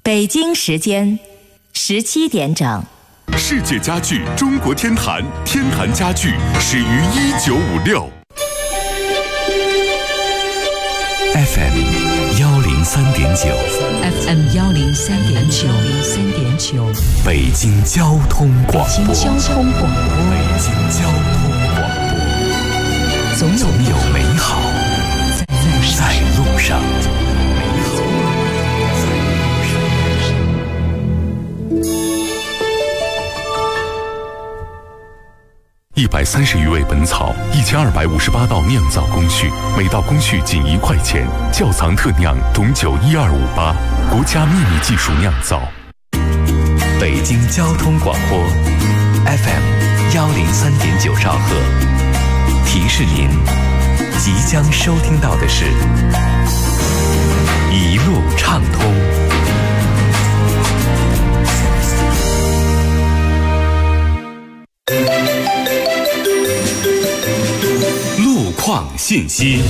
北京时间17点整。 世界家具中国天坛，天坛家具始于1956。FM 103.9 FM 103.9 北京交通广播。 北京交通广播。总有美好在路上。 130余味本草，1258道酿造工序，每道工序仅1块钱。窖藏特酿董酒12588，国家秘密技术酿造。 北京交通广播 FM 103.9兆赫，提示您即将收听到的是一路畅通。 路况信息。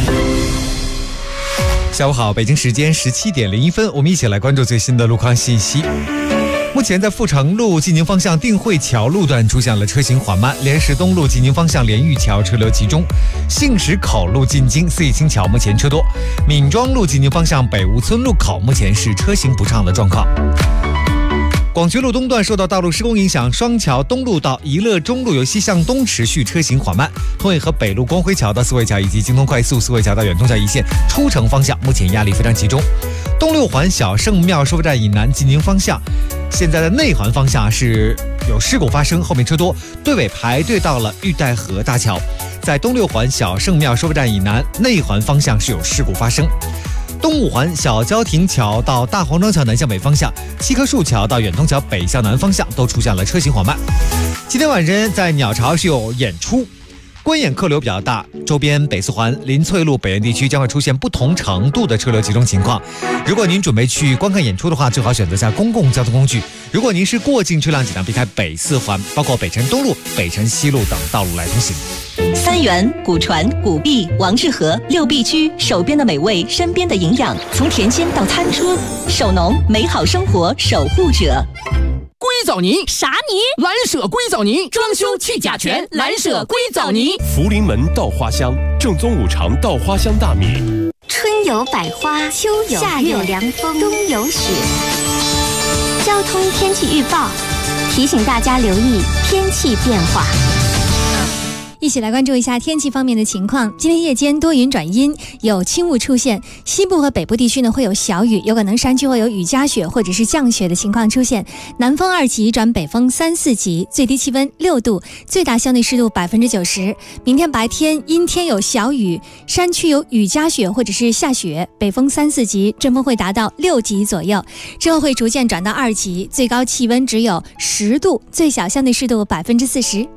下午好，北京时间17点01分，我们一起来关注最新的路况信息。目前在阜成路济宁方向定慧桥路段出现了车行缓慢，莲石东路济宁方向莲玉桥车流集中，杏石口路进京四叶青桥目前车多，闵庄路济宁方向北吴村路口目前是车行不畅的状况。广渠路东段受到道路施工影响，双桥东路到宜乐中路由西向东持续车行缓慢，通惠河北路光辉桥到四惠桥以及京通快速四惠桥到远通桥一线出城方向目前压力非常集中。东六环小圣庙收费站以南济宁方向，现在的内环方向是有事故发生，后面车多，队尾排队到了玉带河大桥。在东六环小圣庙收费站以南内环方向是有事故发生。东五环小交亭桥到大黄庄桥南向北方向，七棵树桥到远通桥北向南方向都出现了车行缓慢。今天晚上在鸟巢是有演出，观演客流比较大，周边北四环、林翠路、北苑地区将会出现不同程度的车流集中情况。如果您准备去观看演出的话，最好选择下公共交通工具。如果您是过境车辆，尽量避开北四环，包括北辰东路、北辰西路等道路来通行。 三元、古传、古碧、王致和六必居，手边的美味，身边的营养，从甜心到餐桌，手农美好生活守护者。 硅藻泥啥泥？ 蓝舍硅藻泥，装修去甲醛，蓝舍硅藻泥。 福临门稻花香，正宗五常稻花香大米。 春有百花，秋有夏有凉风，冬有雪。交通天气预报提醒大家留意天气变化。 一起来关注一下天气方面的情况。今天夜间多云转阴，有轻雾出现，西部和北部地区呢会有小雨，有可能山区会有雨夹雪或者是降雪的情况出现。南风2级转北风3、4级，最低气温6度，最大相对湿度90%。明天白天阴天有小雨，山区有雨夹雪或者是下雪，北风3、4级，阵风会达到6级左右，之后会逐渐转到2级，最高气温只有10度，最小相对湿度40%。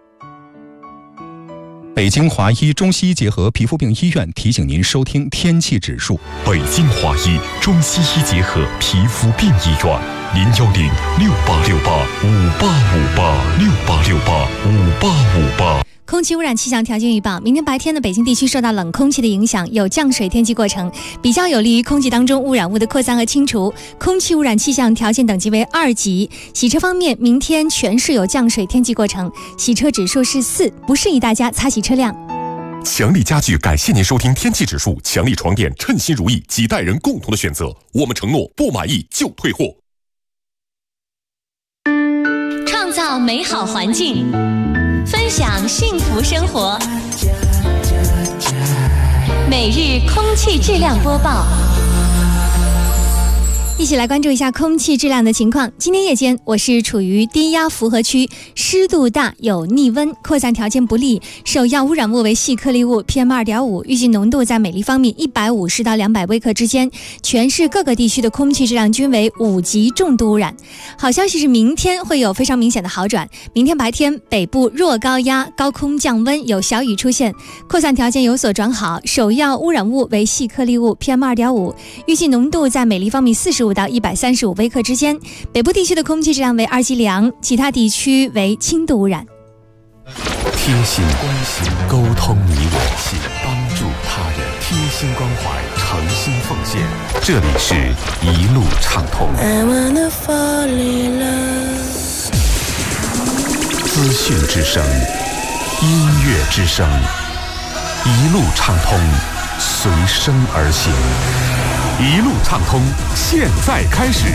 北京华医中西医结合皮肤病医院提醒您收听天气指数。 北京华医中西医结合皮肤病医院，010-6868-5858，6868-5858。 空气污染气象条件预报：明天白天的北京地区受到冷空气的影响，有降水天气过程，比较有利于空气当中污染物的扩散和清除。空气污染气象条件等级为2级。洗车方面，明天全市有降水天气过程，洗车指数是4，不适宜大家擦洗车辆。 强力家具感谢您收听天气指数，强力床垫称心如意，几代人共同的选择，我们承诺不满意就退货。 创造美好环境，分享幸福生活。每日空气质量播报。 一起来关注一下空气质量的情况。今天夜间我市处于低压符合区，湿度大，有逆温，扩散条件不利，首要污染物为细颗粒物 PM2.5， 预计浓度在每立方米150到200微克之间。全市各个地区的空气质量均为5级重度污染。好消息是明天会有非常明显的好转，明天白天北部弱高压高空降温，有小雨出现，扩散条件有所转好，首要污染物为细颗粒物 PM2.5， 预计浓度在每立方米45到135微克之间。北部地区的空气质量为2级良，其他地区为轻度污染。 贴心关心，沟通你我，帮助他人。 贴心关怀，诚心奉献。这里是一路畅通。资讯之声，音乐之声，一路畅通，随声而行。一路畅通，现在开始。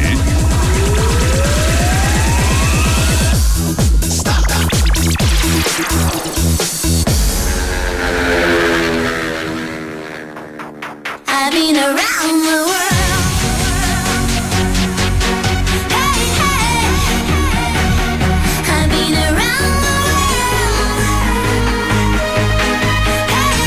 I've been around the world. Hey, hey. I've been around the world. Hey,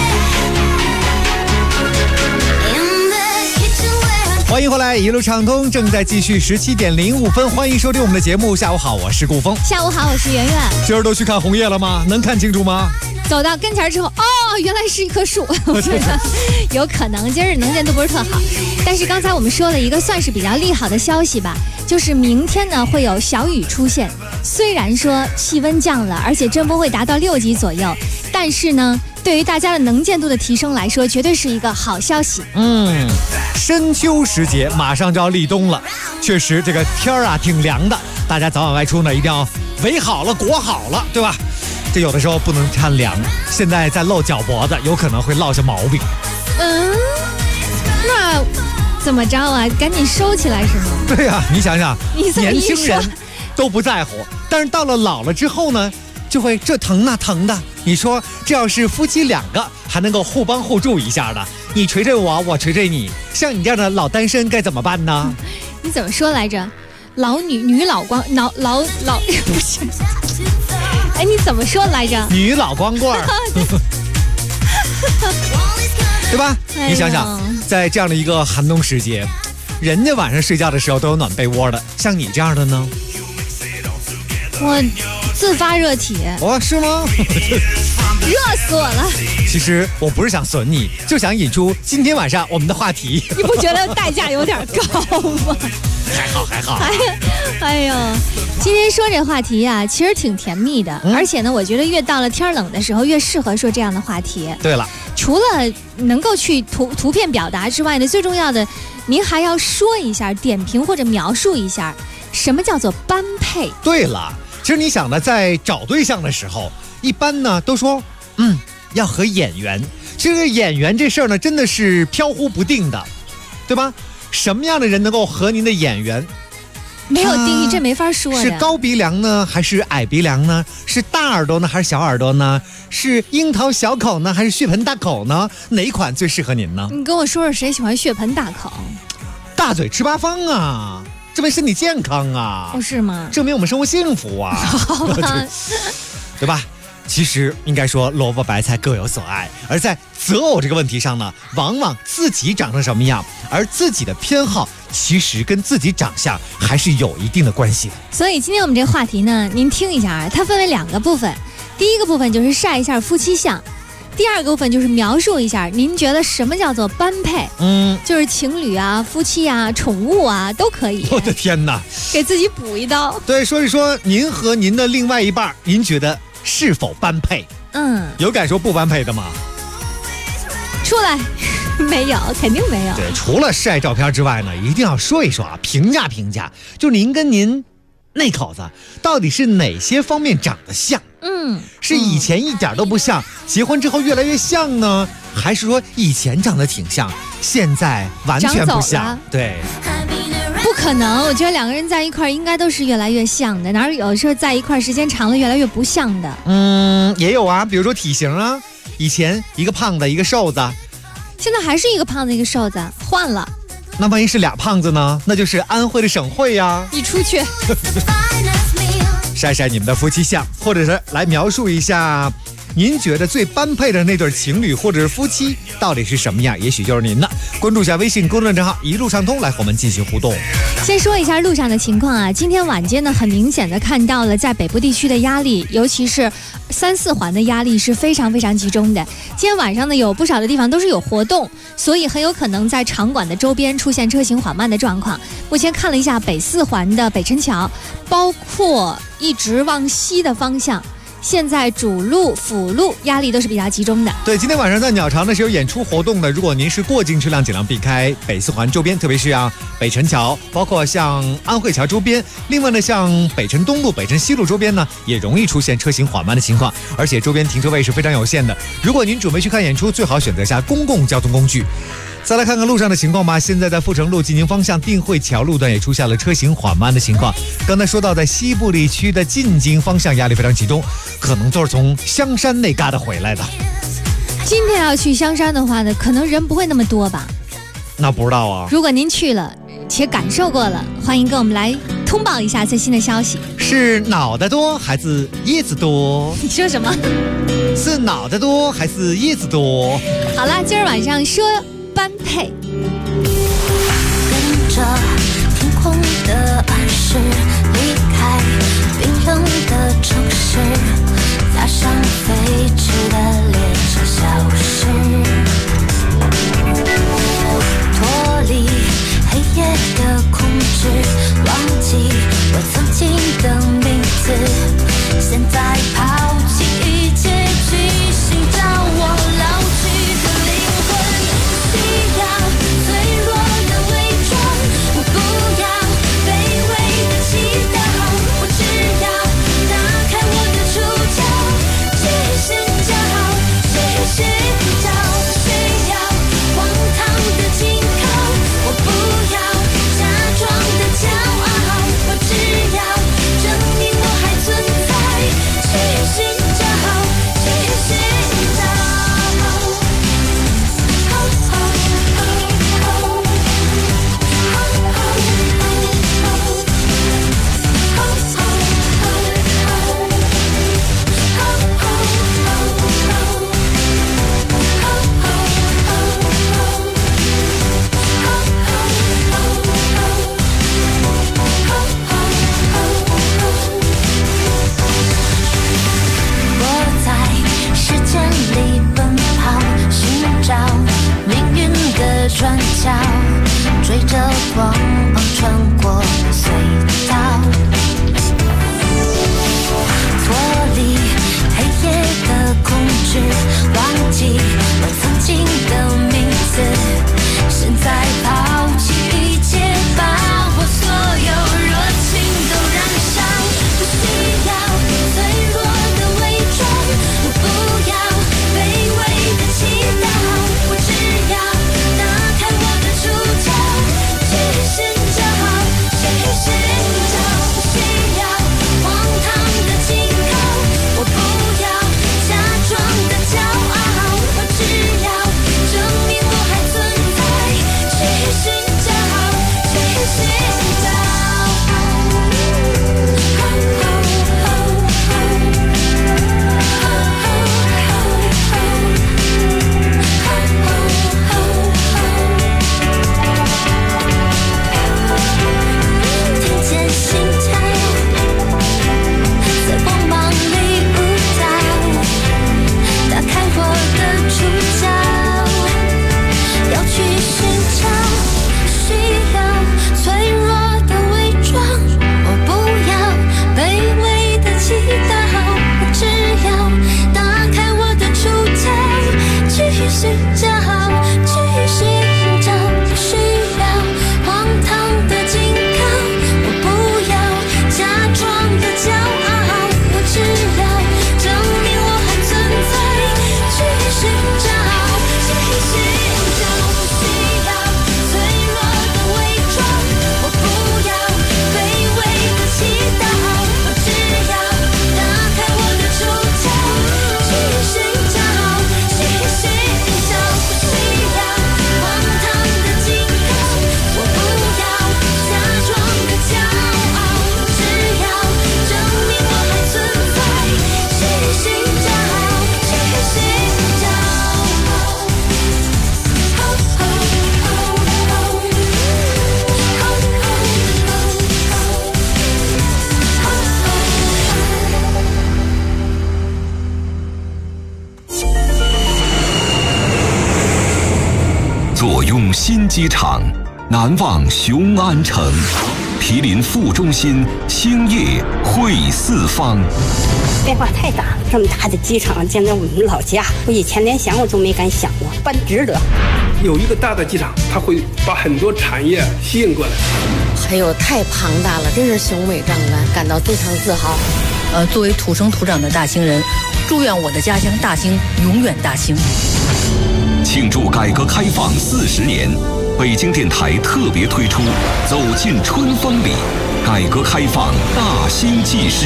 hey. In the kitchen where 欢迎回来，一路畅通正在继续17:05，欢迎收听我们的节目。下午好，我是顾峰。 下午好，我是圆圆。 今儿都去看红叶了吗？能看清楚吗？ 走到跟前之后，哦，原来是一棵树。我觉得有可能今日能见度不是特好，但是刚才我们说了一个算是比较利好的消息吧，就是明天呢会有小雨出现。虽然说气温降了，而且阵风会达到6级左右，但是呢，对于大家的能见度的提升来说，绝对是一个好消息。 深秋时节马上就要立冬了，确实这个天儿啊挺凉的，大家早晚外出呢一定要围好了裹好了，对吧？这有的时候不能贪凉，现在在露脚脖子，有可能会落下毛病。 那怎么着啊？赶紧收起来是吗？ 对呀，你想想，年轻人都不在乎，但是到了老了之后呢，就会这疼那疼的。你说这要是夫妻两个还能够互帮互助一下的，你捶捶我，我捶捶你，像你这样的老单身该怎么办呢？ 你怎么说来着？老女老光老不是。哎，你怎么说来着？ 女老光棍儿，对吧？你想想，在这样的一个寒冬时节，人家晚上睡觉的时候都有暖被窝的，像你这样的呢？ 我自发热体。 哦，是吗？ 热死我了！ 其实我不是想损你，就想引出今天晚上我们的话题。 你不觉得代价有点高吗？ 还好。 哎呦，今天说这话题啊，其实挺甜蜜的，而且呢，我觉得越到了天冷的时候，越适合说这样的话题。 对了， 除了能够去图片表达之外呢，最重要的，您还要说一下、点评或者描述一下，什么叫做般配。 对了，其实你想呢，在找对象的时候，一般呢都说，要和眼缘。其实眼缘这事儿呢，真的是飘忽不定的，对吧？什么样的人能够和您的眼缘？ 没有定义，这没法说的。 是高鼻梁呢，还是矮鼻梁呢？是大耳朵呢，还是小耳朵呢？是樱桃小口呢，还是血盆大口呢？哪一款最适合您呢？ 你跟我说说谁喜欢血盆大口？ 大嘴吃八方啊，证明身体健康啊。 哦，是吗？ 证明我们生活幸福啊。对吧？其实应该说萝卜白菜各有所爱，而在择偶这个问题上呢，往往自己长成什么样，而自己的偏好其实跟自己长相还是有一定的关系的。 所以今天我们这个话题呢，您听一下啊，它分为2个部分。第一个部分就是晒一下夫妻相，第2个部分就是描述一下您觉得什么叫做般配。就是情侣啊、夫妻啊、宠物啊都可以。 我的天哪， 给自己补一刀。 对，说一说您和您的另外一半，您觉得是否般配？有敢说不般配的吗？ 出来。没有，肯定没有。 对，除了晒照片之外呢，一定要说一说啊，评价，就您跟您那口子到底是哪些方面长得像？是以前一点都不像，结婚之后越来越像呢，还是说以前长得挺像，现在完全不像？对。 不可能，我觉得2个人在一块应该都是越来越像的，哪有时候在一块时间长了越来越不像的？ 也有啊，比如说体型啊，以前一个胖子一个瘦子， 现在还是一个胖子一个瘦子，换了。 那万一是俩胖子呢？那就是安徽的省会呀。 你出去。 晒晒你们的夫妻相，或者是来描述一下您觉得最般配的那对情侣或者是夫妻到底是什么样？也许就是您的。关注一下微信公众账号一路畅通，来和我们进行互动。 先说一下路上的情况啊，今天晚间呢，很明显的看到了在北部地区的压力，尤其是3、4环的压力是非常非常集中的。今天晚上呢，有不少的地方都是有活动，所以很有可能在场馆的周边出现车行缓慢的状况。目前看了一下北4环的北辰桥，包括一直往西的方向， 现在主路、辅路压力都是比较集中的。 对，今天晚上在鸟巢呢是有演出活动的，如果您是过境车辆，尽量避开北四环周边，特别是像北辰桥，包括像安慧桥周边。另外呢，像北辰东路、北辰西路周边呢，也容易出现车行缓慢的情况，而且周边停车位是非常有限的。如果您准备去看演出，最好选择下公共交通工具。再来看看路上的情况吧。现在在阜成路济宁方向定慧桥路段也出现了车行缓慢的情况。刚才说到在西部地区的进京方向压力非常集中，可能都是从香山那旮瘩回来的。 今天要去香山的话呢，可能人不会那么多吧？ 那不知道啊。 如果您去了且感受过了，欢迎跟我们来通报一下最新的消息。 是脑袋多还是叶子多？ 你说什么？ 是脑袋多还是叶子多？ 好了，今儿晚上说般配。 跟着天空的暗示，离开冰冷的城市，踏上飞驰的列车消失，脱离黑夜的控制，忘记我曾经的名字，现在抛弃一切，去寻找我老去的灵魂。需要脆弱的伪装，我不要卑微的祈祷，我只要打开我的触角，去寻找，去寻找，需要荒唐的紧靠，我不要假装的骄傲，我只要证明我还存在，去寻找，去寻找。我在时间里奔跑，寻找命运的转角，追着光穿过隧道，脱离黑夜的控制，忘记我曾经的名字，现在抛弃一切，把我所有热情都燃烧，不需要脆弱的伪装，我不要卑微的祈祷，我只要打开我的触角，去寻找，去寻找，不需要荒唐的紧靠，我不要假装的骄傲，我只要证明我还存在，去寻找，去寻找。听见心跳，在光芒里舞蹈，打开我的触角，要去寻找，需要脆弱的伪装，我不要卑微的祈祷，我只要打开我的触角，去寻找，去寻找，不需要荒唐的紧靠，我不要假装的骄傲，我只要证明我还存在，去寻找，去寻找，不需要脆弱的伪装，我不要卑微的祈祷，我只要打开我的触角，去寻找，去寻找，不需要荒唐的紧靠，我不要假装的骄傲，我只要证明我还存在，去寻找，去寻找。 坐拥新机场，难忘雄安城。 毗邻副中心，星夜会四方。 变化太大了，这么大的机场建在我们老家，我以前连想我都没敢想过，办值得。 有一个大的机场，它会把很多产业吸引过来。 还有太庞大了，真是雄伟壮观，感到非常自豪。 作为土生土长的大兴人，祝愿我的家乡大兴永远大兴。 庆祝改革开放40年，北京电台特别推出《走进春风里》，改革开放大兴纪事。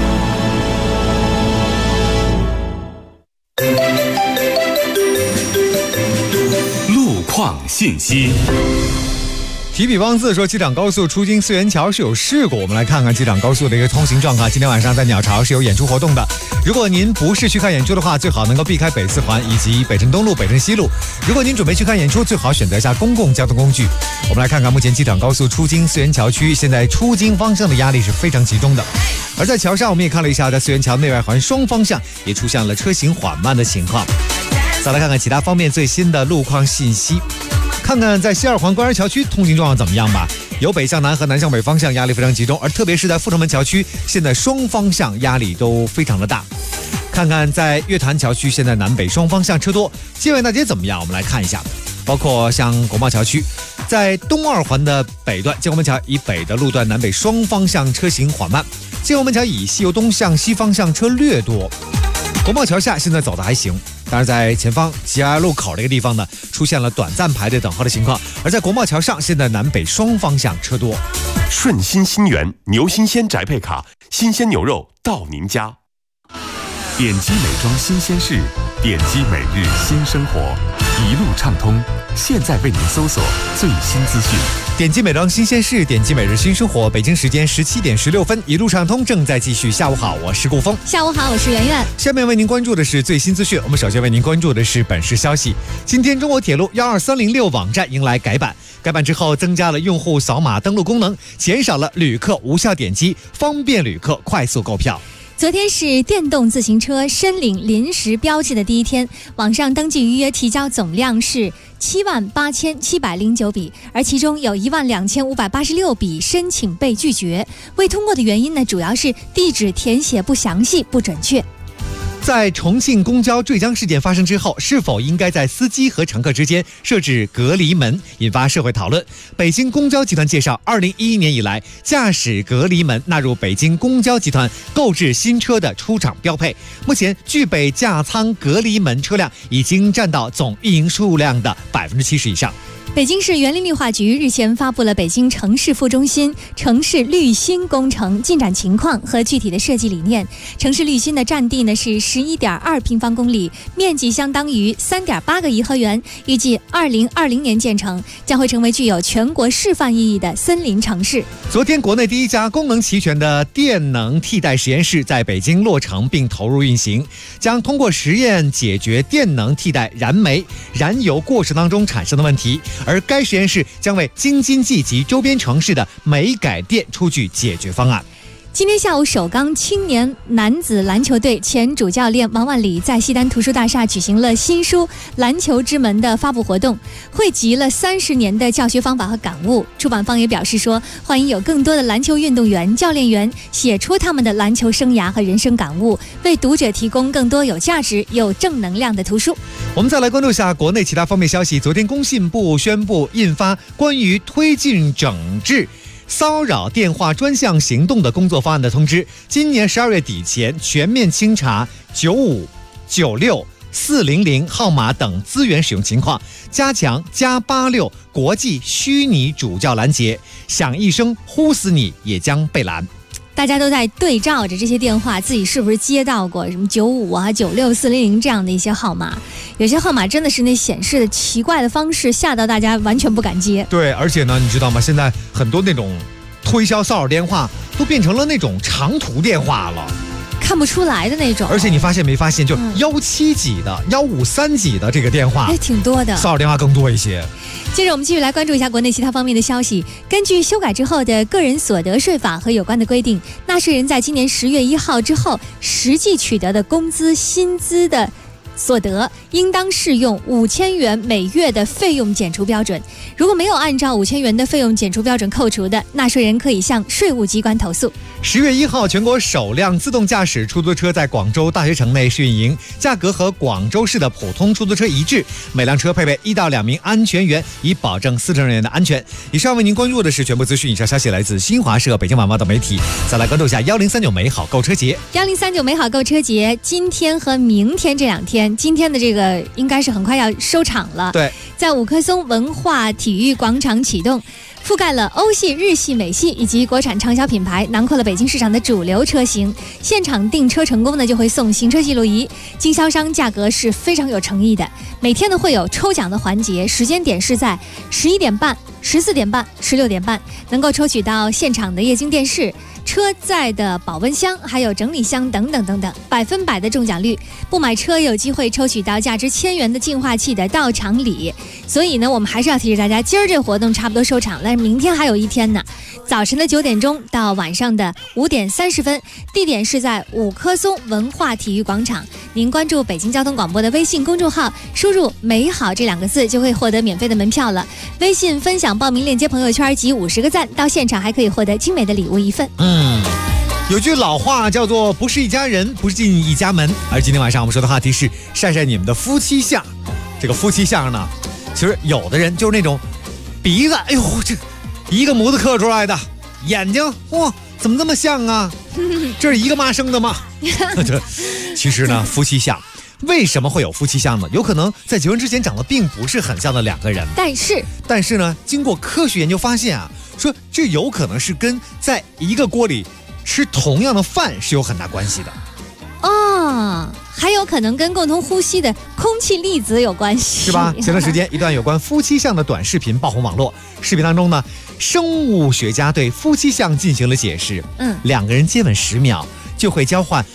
路况信息。 提笔忘字说，机场高速出京四元桥是有事故。我们来看看机场高速的一个通行状况。今天晚上在鸟巢是有演出活动的，如果您不是去看演出的话，最好能够避开北四环以及北辰东路、北辰西路。如果您准备去看演出，最好选择一下公共交通工具。我们来看看目前机场高速出京四元桥区现在出京方向的压力是非常集中的，而在桥上我们也看了一下，在四元桥内外环双方向也出现了车行缓慢的情况。再来看看其他方面最新的路况信息。看看在西二环官园桥区通行状况怎么样吧。由北向南和南向北方向压力非常集中，而特别是在阜成门桥区，现在双方向压力都非常的大。看看在月坛桥区，现在南北双方向车多。界外大街怎么样？我们来看一下，包括像国贸桥区，在东二环的北段，建国门桥以北的路段南北双方向车行缓慢，建国门桥以西由东向西方向车略多。国贸桥下现在走的还行，但是在前方吉安路口这个地方呢，出现了短暂排队等候的情况。而在国贸桥上，现在南北双方向车多。 顺心新源牛新鲜宅配卡，新鲜牛肉到您家。点击美妆新鲜事，点击每日新生活，一路畅通。现在为您搜索最新资讯。 点击美妆新鲜事，点击每日新生活。北京时间17点16分，一路畅通正在继续。下午好，我是顾峰。 下午好，我是圆圆。 下面为您关注的是最新资讯。我们首先为您关注的是本市消息。今天中国铁路12306网站迎来改版，改版之后增加了用户扫码登录功能，减少了旅客无效点击，方便旅客快速购票。 昨天是电动自行车申领临时标志的第一天，网上登记预约提交总量是78709笔，而其中有12586笔申请被拒绝。未通过的原因呢，主要是地址填写不详细、不准确。 在重庆公交坠江事件发生之后，是否应该在司机和乘客之间设置隔离门，引发社会讨论。北京公交集团介绍，2011年以来，驾驶隔离门纳入北京公交集团购置新车的出厂标配。目前，具备驾舱隔离门车辆已经占到总运营数量的70%以上。 北京市园林绿化局日前发布了北京城市副中心城市绿心工程进展情况和具体的设计理念。城市绿心的占地呢是11.2平方公里，面积相当于3.8个颐和园，预计2020年建成，将会成为具有全国示范意义的森林城市。 昨天，国内第一家功能齐全的电能替代实验室在北京落成并投入运行，将通过实验解决电能替代燃煤、燃油过程当中产生的问题。而该实验室将为京津冀及周边城市的煤改电出具解决方案。 今天下午，首钢青年男子篮球队前主教练王万里在西单图书大厦举行了新书《篮球之门》的发布活动，汇集了30年的教学方法和感悟。出版方也表示说，欢迎有更多的篮球运动员、教练员写出他们的篮球生涯和人生感悟，为读者提供更多有价值、有正能量的图书。 我们再来关注一下国内其他方面消息。昨天，工信部宣布印发关于推进整治骚扰电话专项行动的工作方案的通知，今年12月底前全面清查95、96、400号码等资源使用情况，加强+86国际虚拟主教拦截，响一声呼死你也将被拦。 大家都在对照着这些电话，自己是不是接到过什么95啊、96、400这样的一些号码？有些号码真的是那显示的奇怪的方式，吓到大家完全不敢接。 对，而且呢，你知道吗？现在很多那种推销骚扰电话都变成了那种长途电话了， 看不出来的那种。 而且你发现没发现，就17几的、153几的这个电话， 挺多的， 骚扰电话更多一些。 接着我们继续来关注一下国内其他方面的消息。根据修改之后的个人所得税法和有关的规定，纳税人在今年10月1号之后实际取得的工资、薪资的所得，应当适用5000元每月的费用减除标准。如果没有按照5000元的费用减除标准扣除的，纳税人可以向税务机关投诉。 10月1号，全国首辆自动驾驶出租车在广州大学城内试运营，价格和广州市的普通出租车一致，每辆车配备1到2名安全员，以保证司乘人员的安全。以上为您关注的是全部资讯，以上消息来自新华社、北京晚报等媒体。再来关注一下1039美好购车节。 1039美好购车节今天和明天这2天，今天的这个应该是很快要收场了。 对， 在五棵松文化体育广场启动。覆盖了欧系、日系、美系以及国产畅销品牌，囊括了北京市场的主流车型。现场订车成功呢，就会送行车记录仪。经销商价格是非常有诚意的。每天呢会有抽奖的环节，时间点是在11点半、14点半、16点半，能够抽取到现场的液晶电视、车载的保温箱，还有整理箱等等等等，100%的中奖率。不买车有机会抽取到价值1000元的净化器的到场礼。所以呢，我们还是要提示大家，今儿这活动差不多收场了，明天还有一天呢。早晨的9点钟到晚上的5点30分，地点是在五棵松文化体育广场。您关注北京交通广播的微信公众号，输入“美好”这2个字，就会获得免费的门票了。微信分享报名链接朋友圈集50个赞，到现场还可以获得精美的礼物1份。 有句老话叫做不是一家人，不进一家门。而今天晚上我们说的话题是晒晒你们的夫妻相。这个夫妻相呢，其实有的人就是那种鼻子，哎呦，这一个模子刻出来的，眼睛，哇，怎么这么像啊？这是一个妈生的吗？其实呢，夫妻相为什么会有夫妻相呢？有可能在结婚之前长得并不是很像的2个人，但是呢，经过科学研究发现啊，说这有可能是跟在一个锅里吃同样的饭是有很大关系的。 还有可能跟共同呼吸的空气粒子有关系， 是吧？前段时间一段有关夫妻相的短视频爆红网络，视频当中呢，生物学家对夫妻相进行了解释。2个人接吻10秒就会交换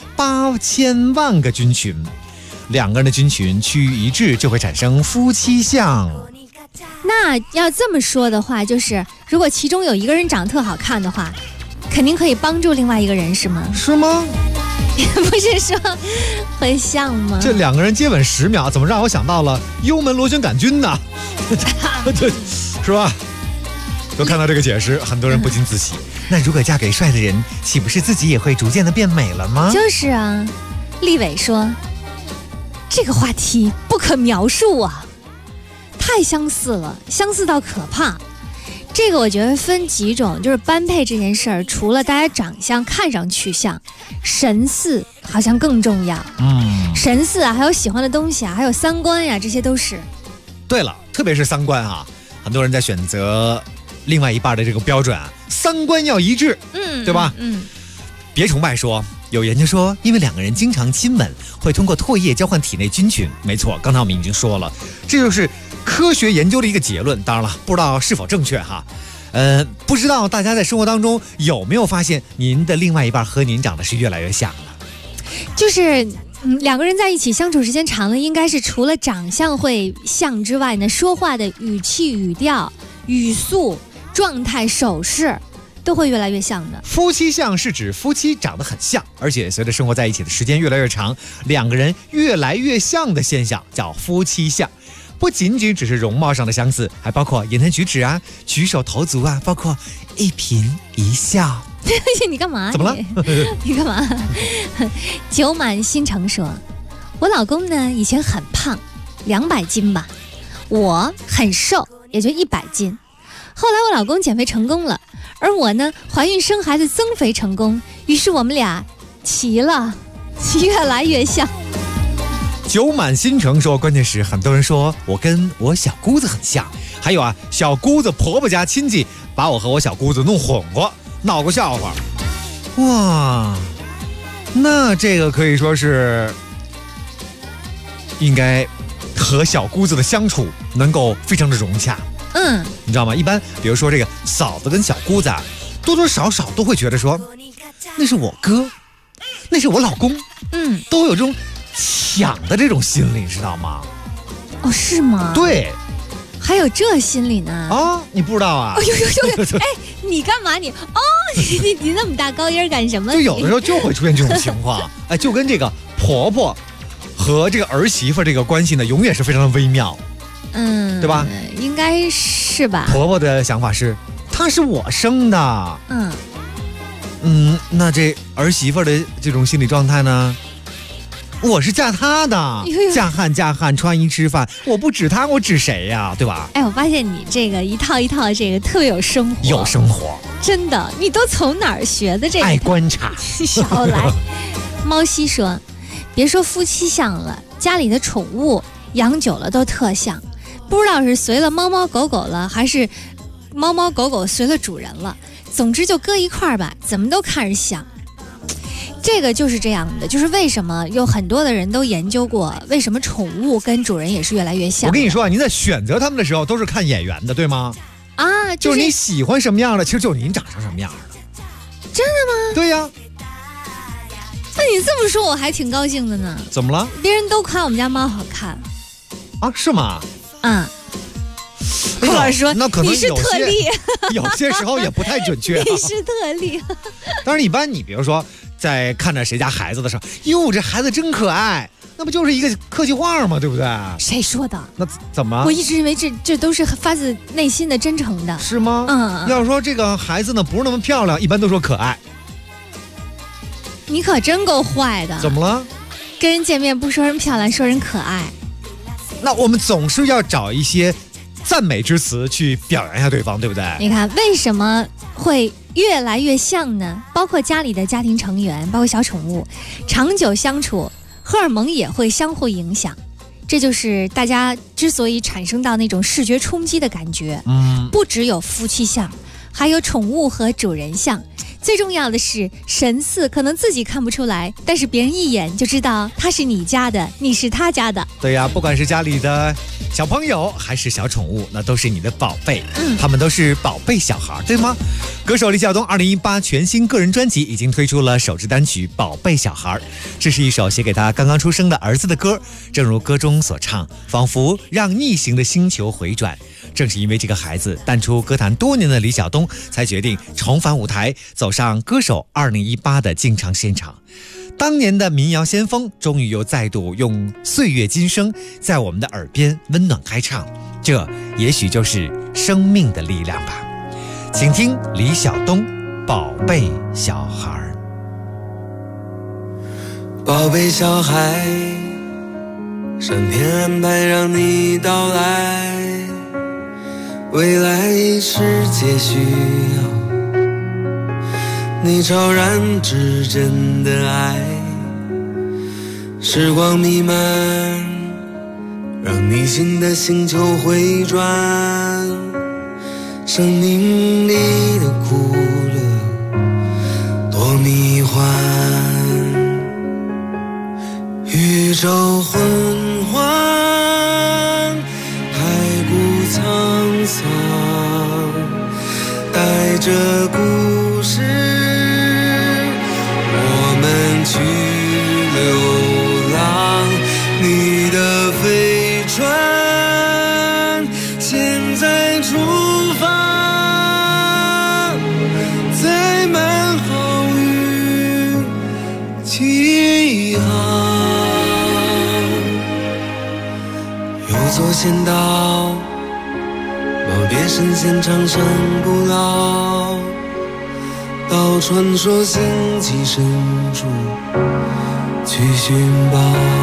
8000万个菌群，2个人的菌群趋于一致就会产生夫妻相。 那要这么说的话，就是如果其中有一个人长得特好看的话，肯定可以帮助另外一个人，是吗？ 是吗？ 不是说会像吗？ 这2个人接吻10秒，怎么让我想到了幽门螺旋杆菌呢？是吧？都看到这个解释，很多人不禁自喜。那如果嫁给帅的人，岂不是自己也会逐渐的变美了吗？ 就是啊，立伟说，这个话题不可描述啊，太相似了，相似到可怕。这个我觉得分几种，就是般配这件事儿，除了大家长相看上去像，神似好像更重要。神似啊，还有喜欢的东西啊，还有三观呀，这些都是。 对了，特别是三观啊，很多人在选择另外一半的这个标准啊，三观要一致，对吧？别崇拜说，有研究说，因为2个人经常亲吻，会通过唾液交换体内菌群。没错，刚才我们已经说了，这就是科学研究的一个结论。当然了，不知道是否正确哈。不知道大家在生活当中有没有发现，您的另外一半和您长得是越来越像了？ 就是2个人在一起相处时间长了，应该是除了长相会像之外呢，说话的语气、语调、语速、状态、手势都会越来越像的。 夫妻相是指夫妻长得很像，而且随着生活在一起的时间越来越长，2个人越来越像的现象叫夫妻相。不仅仅只是容貌上的相似，还包括言谈举止啊、举手投足啊，包括一颦一笑。 你干嘛？ 怎么了？ 你干嘛？酒满心诚说，我老公呢以前很胖，200斤吧，我很瘦，也就100斤。后来我老公减肥成功了，而我呢怀孕生孩子增肥成功，于是我们俩齐了，越来越像。 酒满心诚说，关键是很多人说我跟我小姑子很像，还有啊，小姑子婆婆家亲戚把我和我小姑子弄混过，闹过笑话。哇，那这个可以说是应该和小姑子的相处能够非常的融洽。你知道吗？一般比如说这个嫂子跟小姑子啊，多多少少都会觉得说那是我哥，那是我老公，都有这种抢的这种心理，知道吗？ 哦，是吗？ 对， 还有这心理呢？ 啊，你不知道啊？ 哎，你干嘛你？你那么大高音干什么？ 就有的时候就会出现这种情况，哎，就跟这个婆婆和这个儿媳妇这个关系呢，永远是非常的微妙，对吧？ 应该是吧。 婆婆的想法是，她是我生的，那这儿媳妇的这种心理状态呢？我是嫁她的，嫁汉穿衣吃饭，我不指她，我指谁呀？对吧？ 哎，我发现你这个一套一套的这个特别有生活， 有生活， 真的，你都从哪儿学的这个？ 爱观察， 少来。猫西说，别说夫妻像了，家里的宠物养久了都特像，不知道是随了猫猫狗狗了，还是猫猫狗狗随了主人了，总之就搁一块儿吧，怎么都看着像。这个就是这样的，就是为什么有很多的人都研究过，为什么宠物跟主人也是越来越像。 我跟你说啊，您在选择他们的时候都是看眼缘的，对吗？ 啊， 就是你喜欢什么样的，其实就是您长成什么样的。 真的吗？ 对呀。 那你这么说，我还挺高兴的呢。 怎么了？ 别人都夸我们家猫好看。 啊，是吗？ 寇老师说， 那可能你是特例， 有些时候也不太准确。 你是特例。 当然，一般你比如说在看着谁家孩子的时候，哟，这孩子真可爱，那不就是一个客气话吗？对不对？ 谁说的？ 那怎么？ 我一直认为这都是发自内心的真诚的。 是吗？要说这个孩子呢不是那么漂亮，一般都说可爱。 你可真够坏的。 怎么了？ 跟人见面不说人漂亮，说人可爱。 那我们总是要找一些赞美之词去表扬一下对方，对不对？ 你看为什么会越来越像呢？包括家里的家庭成员，包括小宠物，长久相处，荷尔蒙也会相互影响。这就是大家之所以产生到那种视觉冲击的感觉。不只有夫妻相，还有宠物和主人相。最重要的是，神似可能自己看不出来，但是别人一眼就知道他是你家的，你是他家的。 对呀，不管是家里的小朋友还是小宠物，那都是你的宝贝，他们都是宝贝小孩，对吗？歌手李晓东2018全新个人专辑已经推出了首支单曲《宝贝小孩》，这是一首写给他刚刚出生的儿子的歌，正如歌中所唱，仿佛让逆行的星球回转。正是因为这个孩子，淡出歌坛多年的李晓东才决定重返舞台，走上歌手2018的进场现场。当年的民谣先锋终于又再度用岁月今生在我们的耳边温暖开唱，这也许就是生命的力量吧。请听李晓东《宝贝小孩》。 宝贝小孩，上天安排让你到来，未来世界需要你超然至真的爱，时光弥漫，让逆行的星球回转，生命里的苦乐多迷幻，宇宙昏黄，太古沧桑，带着故事我们去流浪，你的飞船现在出发，载满好运起航，有座仙岛，耄耋神仙长生不老，到传说星际深处去寻宝。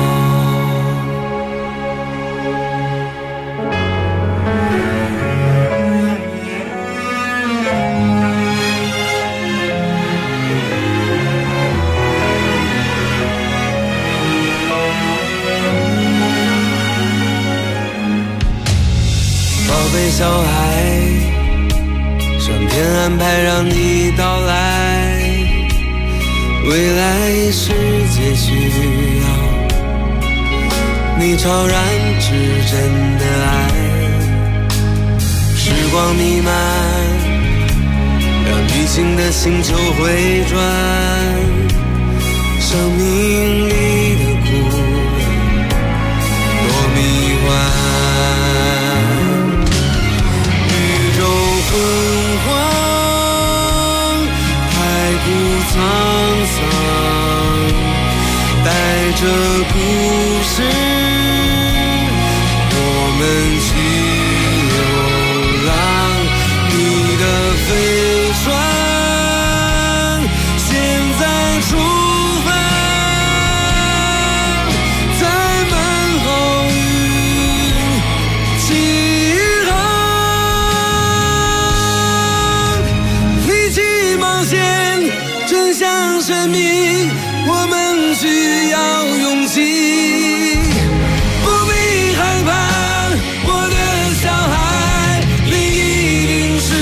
宝贝小孩，上天安排让你到来，未来世界需要你超然至真的爱，时光弥漫，让逆行的星球回转，生命里的苦多迷幻，昏黄，太古沧桑，带着故事事，我们去流浪，你的飞船现在出发，载满好运起航，飞起冒险，真相生命，我们需要勇气，不必害怕，我的小孩，你一定是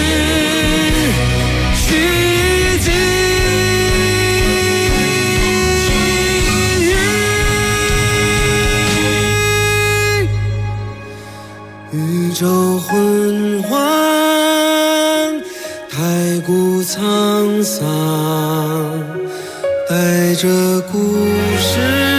奇迹。宇宙昏黄，太古沧桑，带着故事，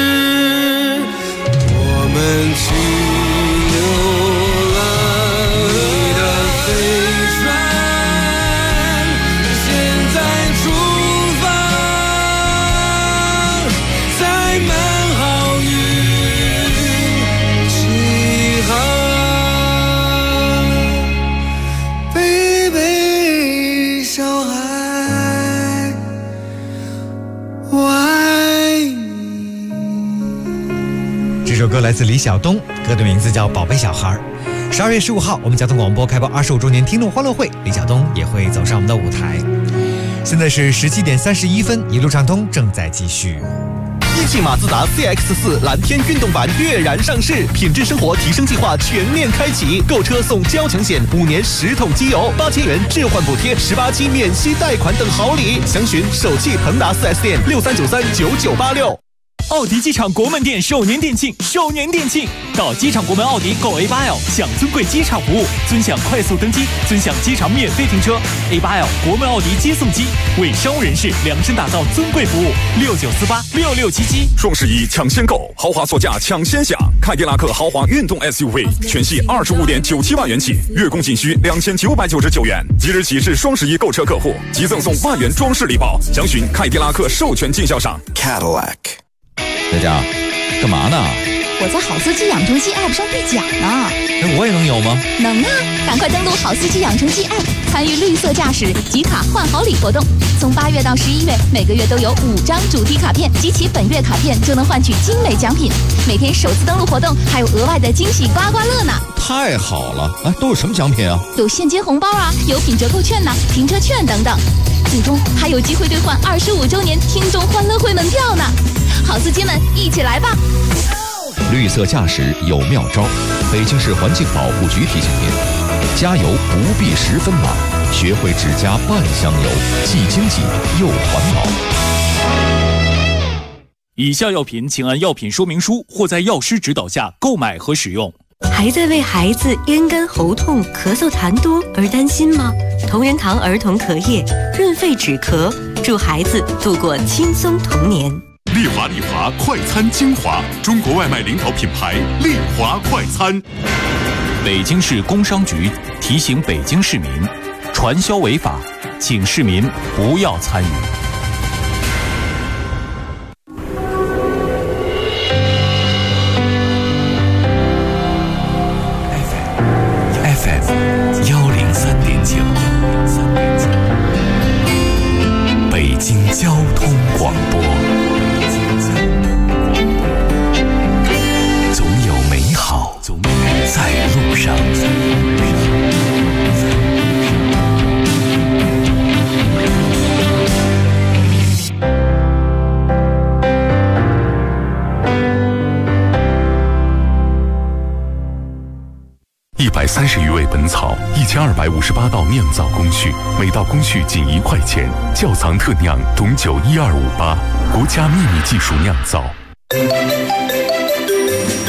我们去流浪，你的飞船现在出发，载满好运起航，贝小孩，我爱你。 这首歌来自李晓东，歌的名字叫《宝贝小孩》。12月15号，我们交通广播开播25周年听众欢乐会，李晓东也会走上我们的舞台。现在是17点31分，一路畅通正在继续。 一汽马自达 CX-4 蓝天运动版跃然上市，品质生活提升计划全面开启，购车送交强险，5年10桶机油，8000元置换补贴，18期免息贷款等好礼。详询首汽腾达 4S 店63939986。 奥迪机场国门店首年店庆，到机场国门奥迪购 A8L 享尊贵机场服务，尊享快速登机，尊享机场免费停车。A8L 国门奥迪接送机为商务人士量身打造尊贵服务，69486677。 双11抢先购，豪华座驾抢先享，凯迪拉克豪华运动 SUV 全系25.97万元起，月供仅需2999元。即日起是双11购车客户，即赠送万元装饰礼包。详询凯迪拉克授权经销商 Cadillac。 在家干嘛呢？ 我在好司机养成记 App 上兑奖呢。 那我也能有吗？ 能啊！赶快登录好司机养成记 App， 参与绿色驾驶集卡换好礼活动。从8月到11月，每个月都有5张主题卡片，集齐本月卡片就能换取精美奖品。每天首次登录活动还有额外的惊喜刮刮乐呢！ 太好了！都有什么奖品啊？ 有现金红包啊，有品折扣券呐、停车券等等。最终还有机会兑换25周年听众欢乐会门票呢！好司机们，一起来吧！ 绿色驾驶有妙招，北京市环境保护局提醒您：加油不必10分满，学会只加半箱油，既经济又环保。 以下药品请按药品说明书或在药师指导下购买和使用。 还在为孩子咽干喉痛、咳嗽痰多而担心吗？同仁堂儿童咳液润肺止咳，助孩子度过轻松童年。 丽华快餐精华，中国外卖领导品牌丽华快餐。 北京市工商局提醒北京市民，传销违法，请市民不要参与。 103.9，北京交通广播。总有美好在路上。 130余味本草，1258道酿造工序，每道工序仅1块钱。窖藏特酿董酒12588，国家秘密技术酿造。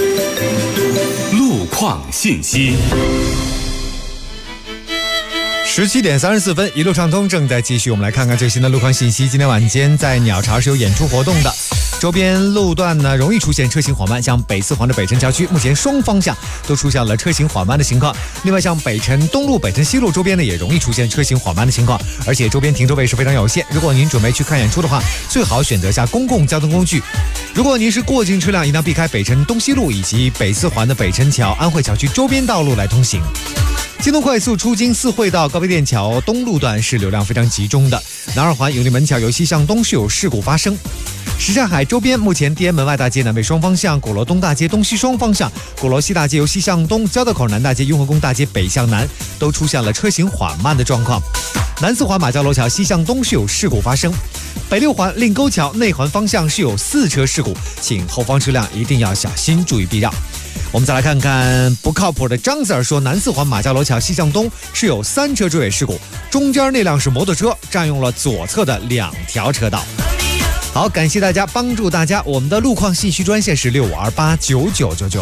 路况信息。 17点34分，一路畅通正在继续。我们来看看最新的路况信息。今天晚间在鸟巢是有演出活动的，周边路段呢容易出现车行缓慢，像北四环的北辰桥区，目前双方向都出现了车行缓慢的情况。另外，像北辰东路、北辰西路周边呢也容易出现车行缓慢的情况，而且周边停车位是非常有限。如果您准备去看演出的话，最好选择下公共交通工具。如果您是过境车辆，一定要避开北辰东西路以及北四环的北辰桥、安慧桥区周边道路来通行。京东快速出京四惠到高碑店桥东路段是流量非常集中的，南二环永利门桥由西向东是有事故发生。什刹海周边目前地安门外大街南北双方向、鼓楼东大街东西双方向、鼓楼西大街由西向东、交道口南大街、雍和宫大街北向南都出现了车行缓慢的状况。南四环马交楼桥西向东是有事故发生。北六环令沟桥内环方向是有4车事故，请后方车辆一定要小心，注意避让。我们再来看看不靠谱的张 Sir 说，南四环马交楼桥西向东是有3车追尾事故，中间那辆是摩托车，占用了左侧的2条车道。好，感谢大家，帮助大家。我们的路况信息专线是65289999。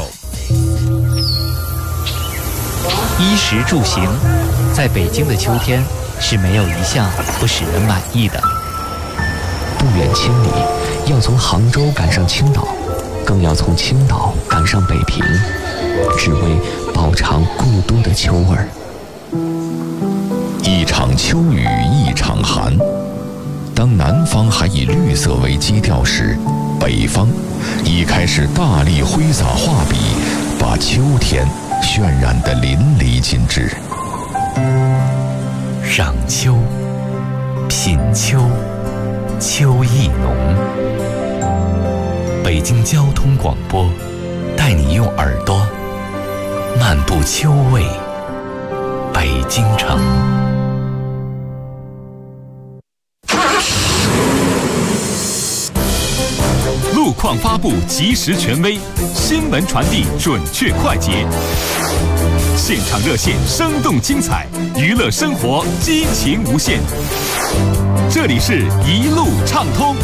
衣食住行，在北京的秋天是没有一项不使人满意的。 不远千里，要从杭州赶上青岛，更要从青岛赶上北平，只为饱尝故都的秋味儿。 一场秋雨一场寒，当南方还以绿色为基调时，北方已开始大力挥洒画笔，把秋天渲染得淋漓尽致。 赏秋，品秋，秋意浓。北京交通广播，带你用耳朵漫步秋味北京城。 路况发布及时权威，新闻传递准确快捷，现场热线生动精彩，娱乐生活激情无限。这里是一路畅通。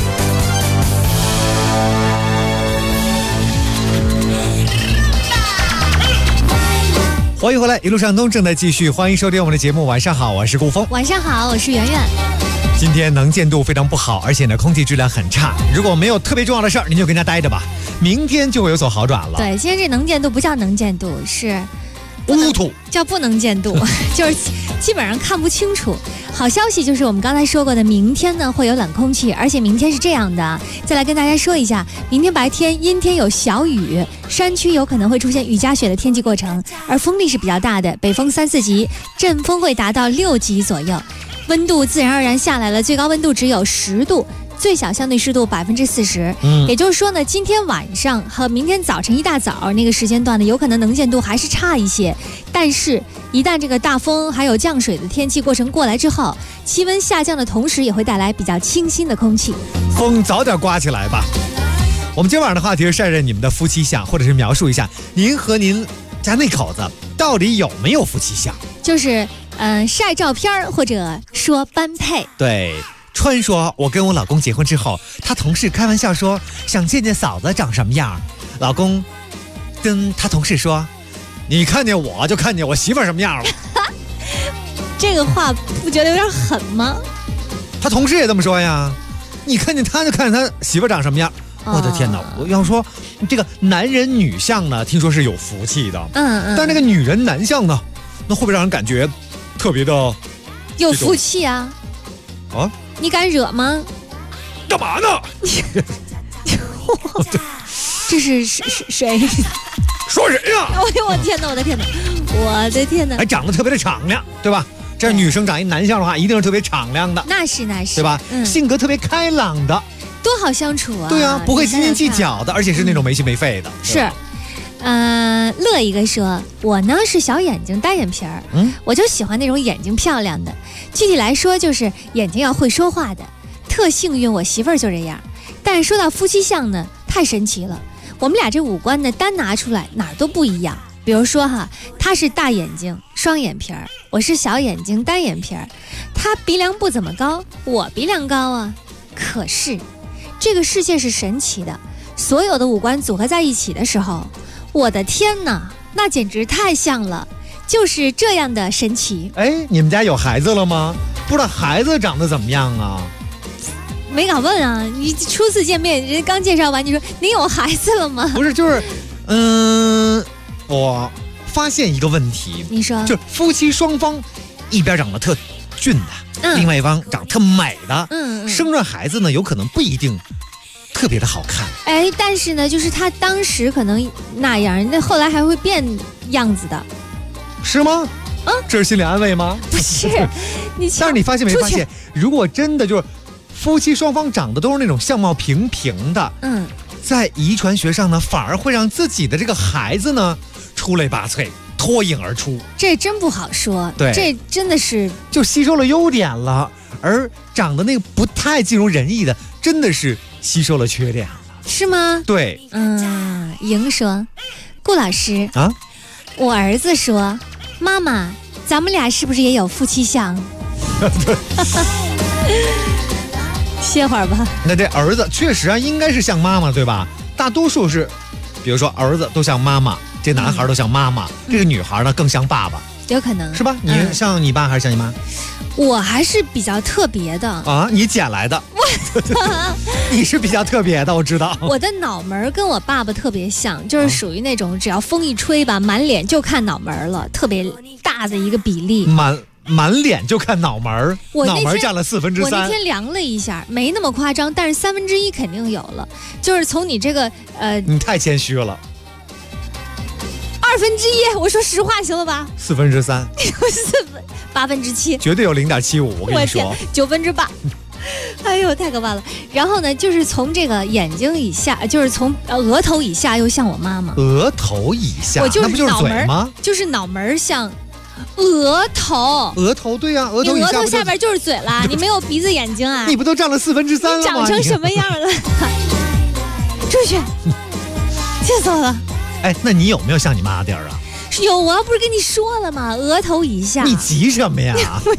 欢迎回来，一路畅通正在继续，欢迎收听我们的节目。晚上好，我是顾峰。 晚上好，我是圆圆。 今天能见度非常不好，而且呢，空气质量很差。如果没有特别重要的事儿，您就跟家待着吧，明天就会有所好转了。 对，今天这能见度不叫能见度，是乌土， 叫不能见度，就是基本上看不清楚。好消息就是我们刚才说过的，明天呢会有冷空气，而且明天是这样的，再来跟大家说一下，明天白天阴天有小雨，山区有可能会出现雨夹雪的天气过程，而风力是比较大的，北风3、4级，阵风会达到6级左右，温度自然而然下来了，最高温度只有10度。最小相对湿度40%，也就是说呢，今天晚上和明天早晨一大早那个时间段呢，有可能能见度还是差一些。但是，一旦这个大风还有降水的天气过程过来之后，气温下降的同时，也会带来比较清新的空气。 风早点刮起来吧。我们今晚的话题是晒晒你们的夫妻相，或者是描述一下您和您家那口子到底有没有夫妻相， 就是晒照片或者说般配。 对。川说，我跟我老公结婚之后，他同事开玩笑说想见见嫂子长什么样，老公跟他同事说，你看见我就看见我媳妇什么样了。 这个话不觉得有点狠吗？ 他同事也这么说呀，你看见他就看见他媳妇长什么样。我的天哪！我要说这个男人女相呢，听说是有福气的，但那个女人男相呢，那会不会让人感觉特别的有福气啊？ 啊？ 你敢惹吗？ 干嘛呢？ 这是谁？ 说谁呀？ 我天哪！我的天哪！我的天哪！ 还长得特别的敞亮，对吧？这女生长一男相的话，一定是特别敞亮的。 那是， 对吧？性格特别开朗的， 多好相处啊！ 对啊，不会斤斤计较的，而且是那种没心没肺的。 是。乐一个说，我呢是小眼睛单眼皮儿，我就喜欢那种眼睛漂亮的。具体来说就是眼睛要会说话的，特幸运我媳妇儿就这样。但是说到夫妻相呢，太神奇了，我们俩这五官呢单拿出来哪儿都不一样。比如说哈，他是大眼睛双眼皮儿，我是小眼睛单眼皮儿，他鼻梁不怎么高，我鼻梁高啊。可是这个世界是神奇的，所有的五官组合在一起的时候，我的天哪，那简直太像了， 就是这样的神奇。 哎，你们家有孩子了吗？不知道孩子长得怎么样啊？ 没敢问啊，你初次见面，人刚介绍完就说你有孩子了吗？ 不是，就是，我发现一个问题， 你说， 就是夫妻双方，一边长得特俊的，另外一方长得特美的，生出孩子呢，有可能不一定特别的好看。 哎，但是呢，就是他当时可能那样，那后来还会变样子的， 是吗？这是心理安慰吗？ 不是， 但是你发现没发现，如果真的就是夫妻双方长得都是那种相貌平平的，在遗传学上呢，反而会让自己的这个孩子呢出类拔萃，脱颖而出。 这真不好说， 对， 这真的是就吸收了优点了，而长得那个不太尽如人意的，真的是吸收了缺点了， 是吗？ 对， 莹说，顾老师啊， 我儿子说，妈妈，咱们俩是不是也有夫妻相？歇会儿吧。 那这儿子确实啊，应该是像妈妈，对吧？大多数是，比如说儿子都像妈妈，这男孩都像妈妈，这个女孩呢更像爸爸， 有可能是吧？你像你爸还是像你妈？ 我还是比较特别的啊，你捡来的。你是比较特别的，我知道。 我的脑门跟我爸爸特别像，就是属于那种只要风一吹吧，满脸就看脑门了，特别大的一个比例。 满脸就看脑门，脑门占了3/4。 我那天量了一下，没那么夸张，但是1/3肯定有了。就是从你这个你太谦虚了。 1/2，我说实话行了吧 ？3/4， 8/7， 绝对有0.75。我跟你说 ，9/8。哎呦，太可怕了！然后呢，就是从这个眼睛以下，就是从额头以下，又像我妈妈。 额头以下， 我就是那不就是嘴吗？ 就是脑门像额头。 额头对呀，额头以下。 你额头下边就是嘴啦，你没有鼻子眼睛啊？ 你不都占了3/4了吗？ 你长成什么样了？出去！气死我了！ 哎，那你有没有像你妈点儿啊？ 有啊，不是跟你说了吗？额头以下。 你急什么呀？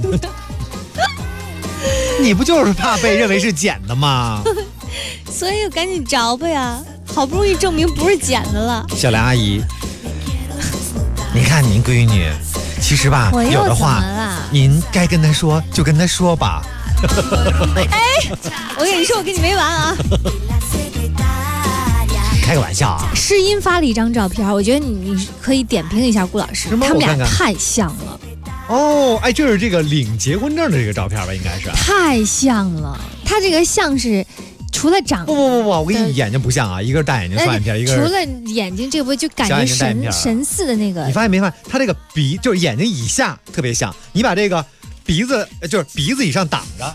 你不就是怕被认为是捡的吗？ 所以赶紧找吧呀，好不容易证明不是捡的了。 小梁阿姨，你看您闺女，其实吧，有的话您该跟她说就跟她说吧。 哎，我跟你说，我跟你没完啊！ 开个玩笑啊！ 诗音发了一张照片，我觉得你可以点评一下顾老师，他们俩太像了。 哦，哎，就是这个领结婚证的这个照片吧，应该是太像了。他这个像是除了长不，我跟你眼睛不像啊，一个是大眼睛双眼皮，一个除了眼睛这不就感觉神似的那个。 你发现没发现他这个鼻就是眼睛以下特别像，你把这个鼻子就是鼻子以上挡着。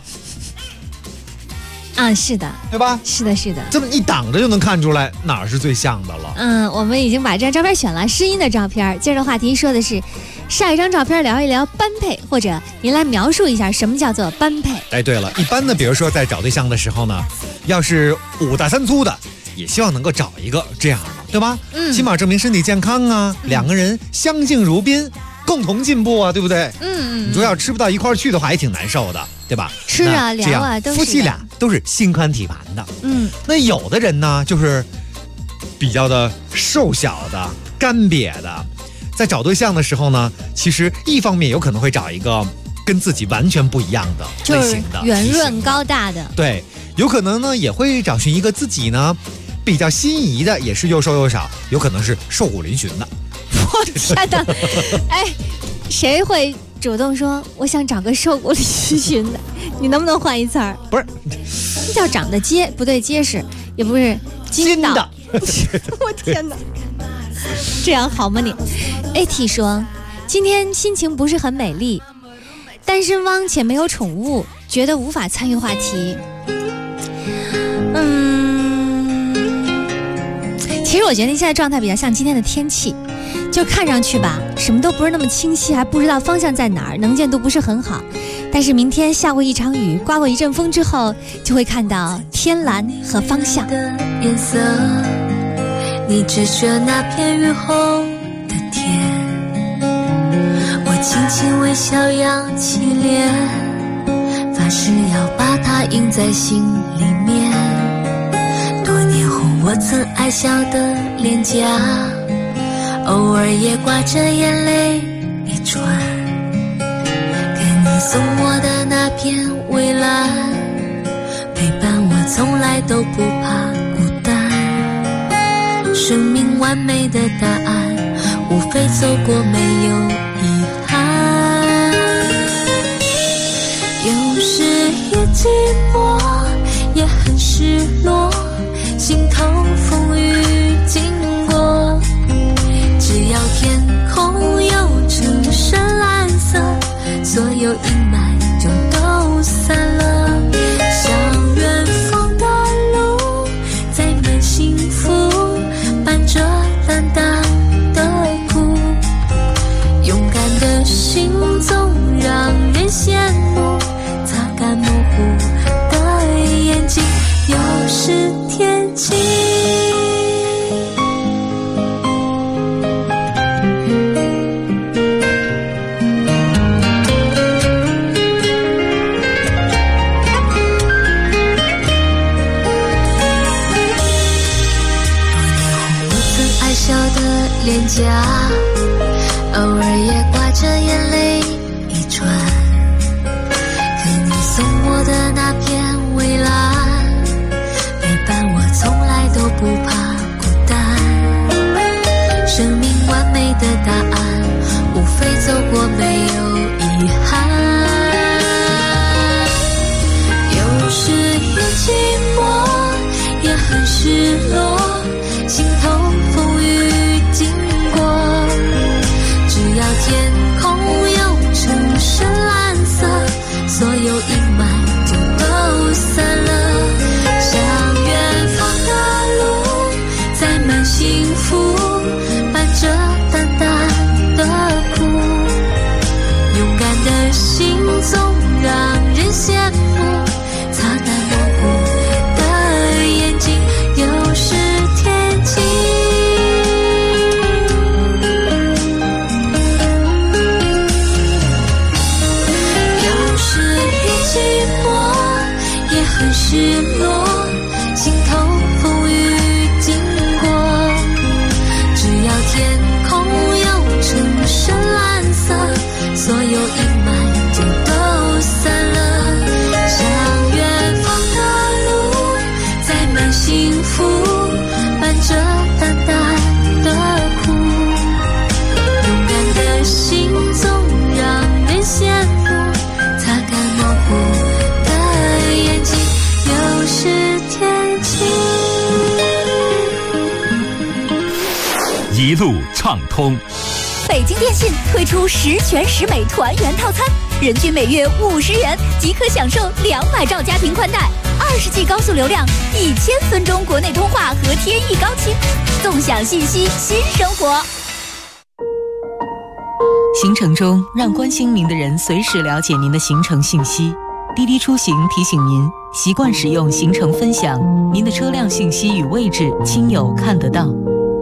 是的， 对吧？ 是的，是的， 这么一挡着就能看出来哪儿是最像的了。 我们已经把这张照片选了，诗音的照片。接着话题说的是，上一张照片聊一聊般配，或者您来描述一下什么叫做般配。 哎，对了，一般呢，比如说在找对象的时候呢，要是5大3粗的，也希望能够找一个这样的，对吧？起码证明身体健康啊，两个人相敬如宾，共同进步啊，对不对？你说要吃不到一块去的话，也挺难受的，对吧？ 吃啊聊啊都是。 夫妻俩都是心宽体盘的。那有的人呢，就是比较的瘦小的、干瘪的，在找对象的时候呢，其实一方面有可能会找一个跟自己完全不一样的类型的， 圆润高大的。 对，有可能呢也会找寻一个自己呢比较心仪的，也是又瘦又少，有可能是瘦骨嶙峋的。 我天哪！哎，谁会主动说我想找个瘦骨嶙峋的？你能不能换一词儿？ 不是， 叫长得不对结实，也不是筋道。我天哪！这样好吗你 ？AT 说，今天心情不是很美丽，单身汪且没有宠物，觉得无法参与话题。其实我觉得你现在状态比较像今天的天气。就看上去吧，什么都不是那么清晰，还不知道方向在哪儿，能见度不是很好。但是明天下过一场雨，刮过一阵风之后，就会看到天蓝和方向。 颜色，你只选那片雨后的天。我轻轻微笑，扬起脸，发誓要把它印在心里面。多年后，我曾爱笑的脸颊。偶尔也挂着眼泪，也船，给你送我的那片蔚蓝，陪伴我从来都不怕孤单。生命完美的答案，无非走过没有遗憾。有时也寂寞，也很失落，心头风雨经过，只要天空有城市蓝色，所有阴霾就都散了。向远方的路载满幸福，伴着淡淡的苦，勇敢的心总让人羡慕，擦干模糊的眼睛。又是天晴，脸颊，偶尔也挂着眼泪一串，给你送我的那片蔚蓝，陪伴我从来都不怕孤单。生命完美的答案，无非走过没有遗憾。有时也寂寞，也很失落，心头风雨经过，只要天空有城市蓝色，所有阴霾就都散了。向远方的路载满幸福，伴着淡淡的苦，勇敢的心总让人羡慕，擦干模糊的眼睛。又是天晴，有时也寂寞，也很失落，心头风雨经过，只要天空有城市蓝色，所有阴霾就都散了。向远方的路载满幸福，伴着淡淡的苦，勇敢的心总让人羡慕，擦干模糊的眼睛。又是天晴， 一路畅通。 北京电信推出十全十美团圆套餐，人均每月50元即可享受200兆家庭宽带，20G 高速流量，1000分钟国内通话和天翼高清，纵享信息新生活。 行程中，让关心您的人随时了解您的行程信息。滴滴出行提醒您，习惯使用行程分享，您的车辆信息与位置亲友看得到。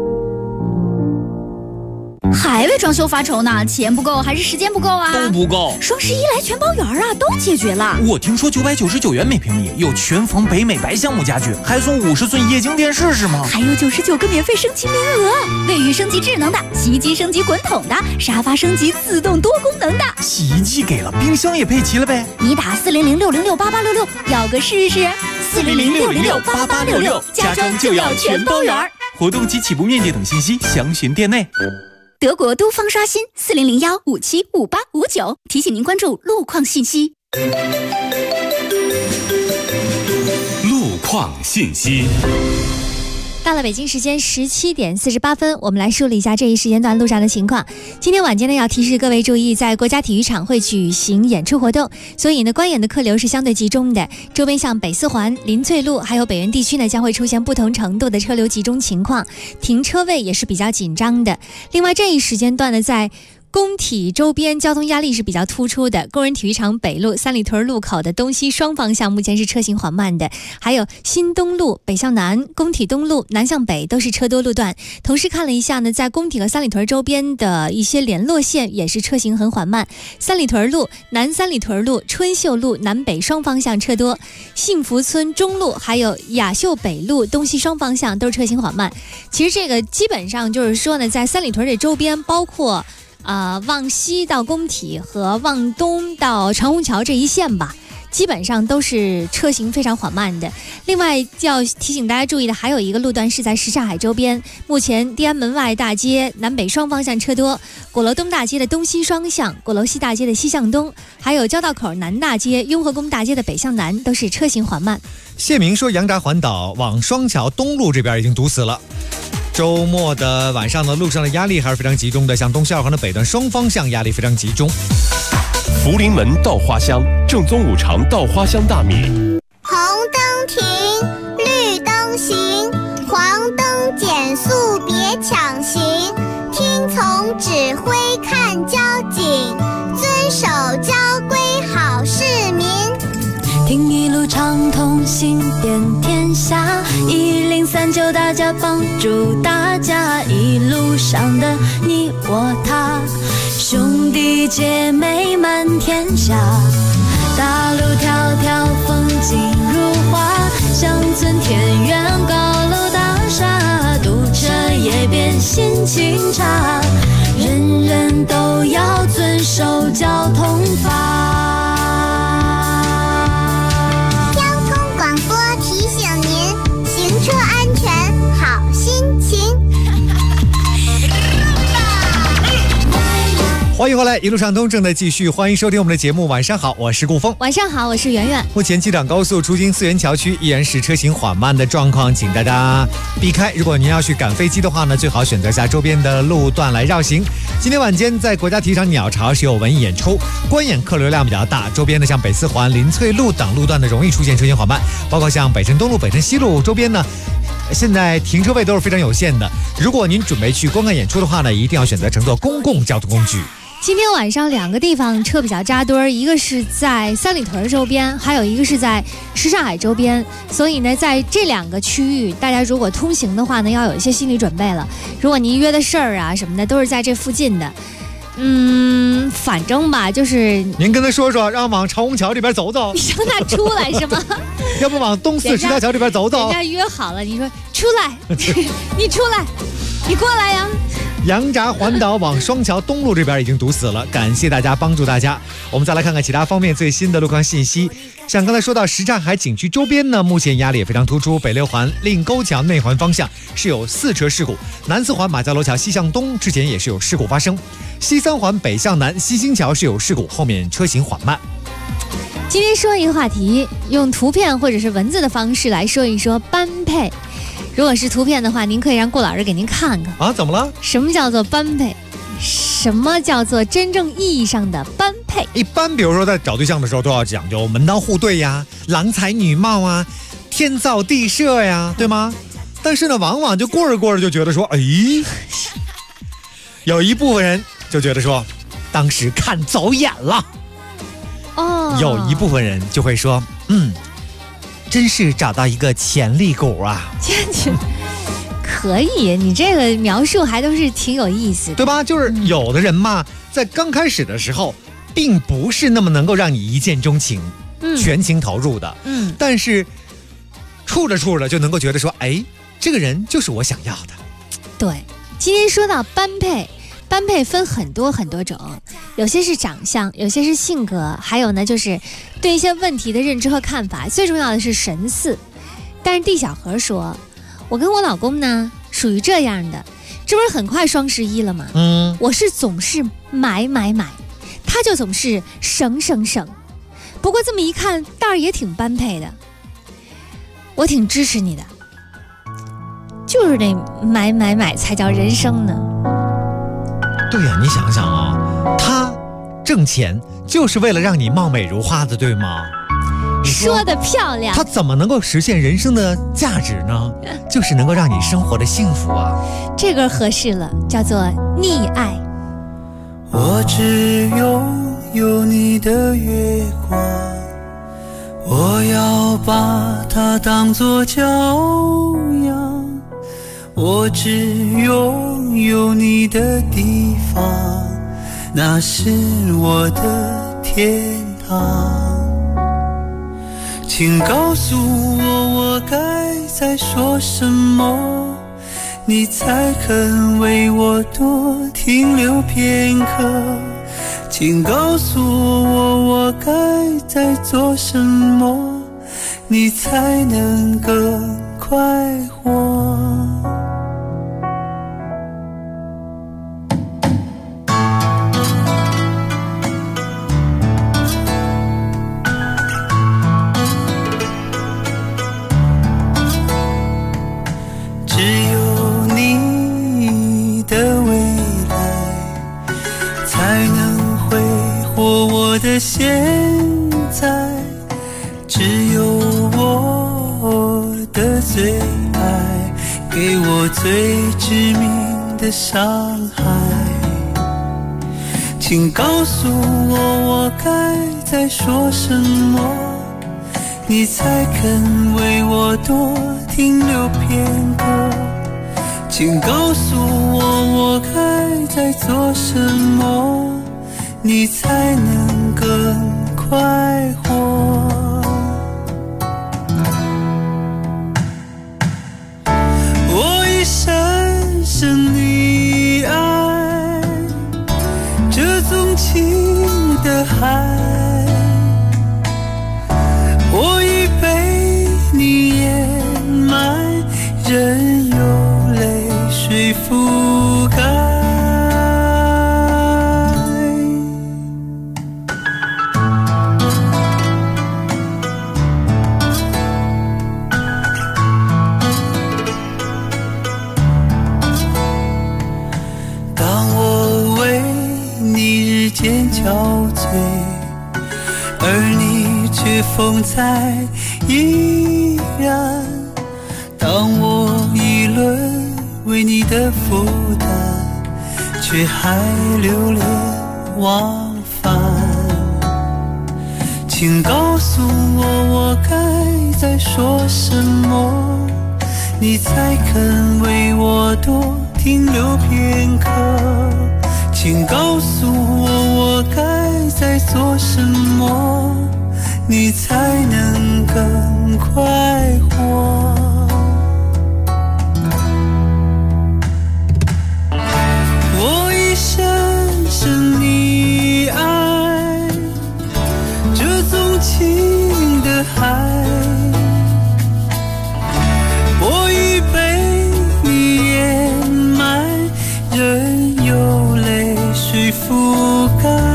还为装修发愁呢？钱不够还是时间不够啊？ 都不够。 双11来全包圆啊，都解决了。 我听说999元每平米有全房北美白橡木家具，还送50寸液晶电视是吗？ 还有99个免费升级名额，卫浴升级智能的，洗衣机升级滚筒的，沙发升级自动多功能的。 洗衣机给了，冰箱也配齐了呗。 你打400-606-8866，要个试试。400-606-8866， 家装就要全包圆。活动及起步面积等信息详询店内。 德国都方刷新400-575859，提醒您关注路况信息。 路况信息。 到了北京时间17点48分，我们来梳理一下这一时间段路上的情况。今天晚间呢，要提示各位注意，在国家体育场会举行演出活动，所以呢，观演的客流是相对集中的。周边像北四环、林萃路还有北苑地区呢，将会出现不同程度的车流集中情况，停车位也是比较紧张的。另外，这一时间段呢，在工体周边交通压力是比较突出的，工人体育场北路、三里屯路口的东西双方向目前是车行缓慢的，还有新东路北向南、工体东路南向北都是车多路段。同时看了一下呢，在工体和三里屯周边的一些联络线也是车行很缓慢，三里屯路、南三里屯路、春秀路南北双方向车多，幸福村中路还有雅秀北路东西双方向都是车行缓慢。其实这个基本上就是说呢，在三里屯这周边，包括往西到工体和往东到长虹桥这一线吧，基本上都是车行非常缓慢的。另外要提醒大家注意的还有一个路段是在什刹海周边，目前地安门外大街南北双方向车多，鼓楼东大街的东西双向，鼓楼西大街的西向东，还有交道口南大街、雍和宫大街的北向南都是车行缓慢。 谢明说，羊闸环岛往双桥东路这边已经堵死了。周末的晚上的路上的压力还是非常集中的，像东西二环的北段双方向压力非常集中。 福临门稻花香，正宗五常稻花香大米。 红灯停，绿灯行，黄灯减速别抢行，听从指挥看交警，遵守交规好市民。 听一路畅通，行遍天下，1039大家帮助大家，一路上的你我他，兄弟姐妹满天下，大路条条风景如画，乡村田园高楼大厦，堵车也别心情差，人人都要遵守交通法。 车安全好心情。 欢迎回来，一路上通正在继续，欢迎收听我们的节目。晚上好，我是顾峰。 晚上好，我是圆圆。 目前机场高速出京四元桥区依然是车行缓慢的状况，请大家避开。如果您要去赶飞机的话呢，最好选择下周边的路段来绕行。今天晚间在国家体育场鸟巢是有文艺演出，观演客流量比较大，周边的像北四环、林翠路等路段呢容易出现车行缓慢，包括像北辰东路、北辰西路周边呢。现在停车位都是非常有限的，如果您准备去观看演出的话呢，一定要选择乘坐公共交通工具。 今天晚上2个地方车比较扎堆儿，一个是在三里屯周边，还有一个是在什刹海周边。所以呢，在这2个区域，大家如果通行的话呢，要有一些心理准备了。如果您约的事儿啊什么的都是在这附近的，反正吧，就是您跟他说说，让往长虹桥这边走走， 让他出来是吗？ 要不往东四十条桥这边走走。 人家约好了，你说出来，你出来，你过来呀。 羊闸环岛往双桥东路这边已经堵死了，感谢大家帮助大家。我们再来看看其他方面最新的路况信息。像刚才说到什刹海景区周边呢，目前压力也非常突出。北6环令沟桥内环方向是有4车事故，南4环马家楼桥西向东之前也是有事故发生，西3环北向南西兴桥是有事故，后面车行缓慢。 今天说一个话题，用图片或者是文字的方式来说一说般配。如果是图片的话，您可以让顾老师给您看看啊，怎么了？ 什么叫做般配？什么叫做真正意义上的般配？ 一般比如说在找对象的时候都要讲究门当户对呀、郎才女貌啊、天造地设呀，对吗？但是呢，往往就过着过着就觉得说，有一部分人就觉得说，当时看走眼了。有一部分人就会说，真是找到一个潜力股啊！ 可以，你这个描述还都是挺有意思的， 对吧？就是有的人嘛，在刚开始的时候，并不是那么能够让你一见钟情、全情投入的。但是处着处着就能够觉得说，这个人就是我想要的。 对，今天说到般配。般配分很多很多种，有些是长相，有些是性格，还有呢就是对一些问题的认知和看法，最重要的是神似。但是D小何说，我跟我老公呢属于这样的，这不是很快双11了吗？我是总是买，他就总是省。不过这么一看，倒是也挺般配的，我挺支持你的，就是那买才叫人生呢。 对呀，你想想啊，他挣钱就是为了让你貌美如花的，对吗？ 说得漂亮。 他怎么能够实现人生的价值呢？就是能够让你生活的幸福啊。 这个合适了，叫做溺爱。 我只有你的月光，我要把它当作骄阳。我只拥有你的地方，那是我的天堂。请告诉我，我该再说什么？ 你才肯为我多停留片刻。请告诉我，我该再做什么，你才能更快活。只有你的未来才能挥霍我的现在，只有我的最爱给我最致命的伤害。请告诉我，我该再说什么，你才肯为我多停留片刻。请告诉我，我该再做什么，你才能更快活。我已深深地爱这纵情的海，我已被你掩埋，任由泪水覆盖。当我为你日渐憔悴，而你却风采依然。当我议论为你的负担，却还流连忘返。请告诉我，我该再说什么，你才肯为我多停留片刻。请告诉我，我该再做什么，你才能更快活。我已深深地爱这纵情的海，我已被你掩埋，任由泪水覆盖。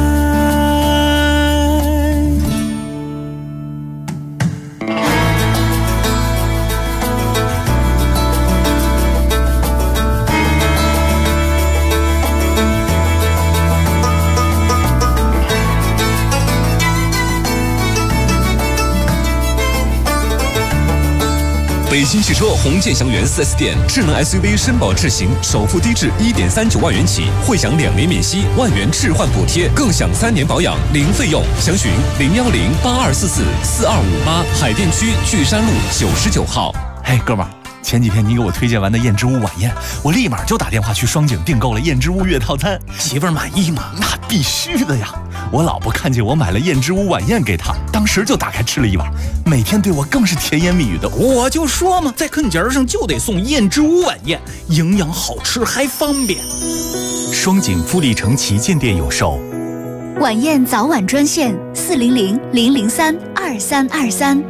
北京汽车红箭祥源 4S 店，智能 SUV 绅宝智行，首付低至1.39万元起，会享2年免息，1万元置换补贴，更享3年保养零费用。详询010-8244-4258，海淀区巨山路99号。 嘿，哥们儿，前几天你给我推荐完的燕之屋晚宴，我立马就打电话去双井订购了燕之屋月套餐。媳妇儿满意吗？那必须的呀！我老婆看见我买了燕之屋晚宴给她，当时就打开吃了一碗，每天对我更是甜言蜜语的。 我就说嘛，在坑节上就得送燕之屋晚宴，营养好吃还方便。 双井富力城旗舰店有售。 晚宴早晚专线400-003-2323。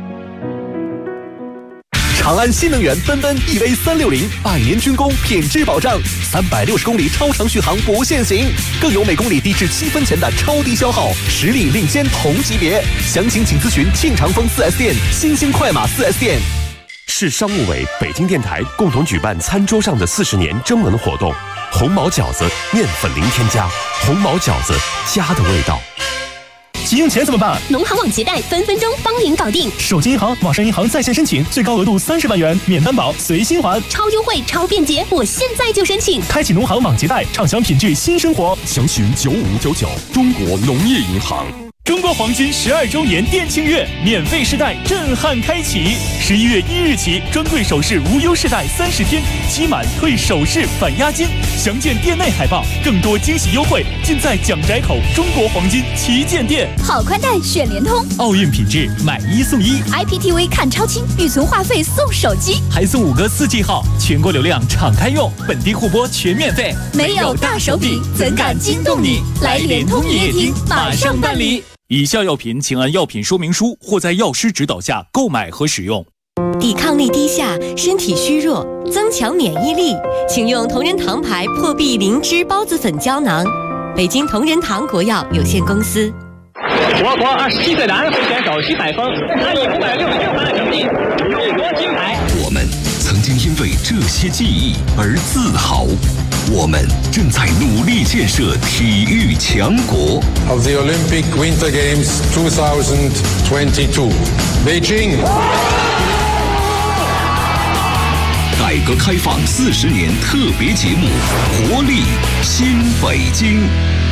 长安新能源奔奔 EV360，100年军工品质保障，360公里超长续航不限行，更有每公里低至7分钱的超低消耗，实力领先同级别。详情请咨询庆长丰 4S 店、新兴快马 4S 店。 市商务委、北京电台共同举办餐桌上的40年征文活动，红毛饺子面粉零添加，红毛饺子家的味道。 急用钱怎么办？ 农行网结贷分分钟帮您搞定， 手机银行、网上银行在线申请，最高额度30万元，免担保，随心还， 超优惠、超便捷，我现在就申请。 开启农行网结贷，畅享品质新生活。 详询9599，中国农业银行。 中国黄金12周年店庆月，免费试戴震撼开启。11月1日起，专柜首饰无忧试戴30天，期满退首饰返押金。详见店内海报，更多惊喜优惠尽在蒋宅口中国黄金旗舰店。 好宽带选联通， 奥运品质买1送1 ，IPTV 看超清，预存话费送手机， 还送5个4G 号，全国流量敞开用，本地互播全免费。 没有大手笔，怎敢惊动你？来联通营业厅，马上办理。 以下药品请按药品说明书或在药师指导下购买和使用。 抵抗力低下，身体虚弱，增强免疫力，请用同仁堂牌破壁灵芝孢子粉胶囊。北京同仁堂国药有限公司。 我国27岁男会选手徐海峰，他以566分的成绩勇夺金牌。 我们曾经因为这些记忆而自豪。我们正在努力建设体育强国。 Of the Olympic Winter Games 2022, Beijing. 改革开放40年特别节目，活力新北京。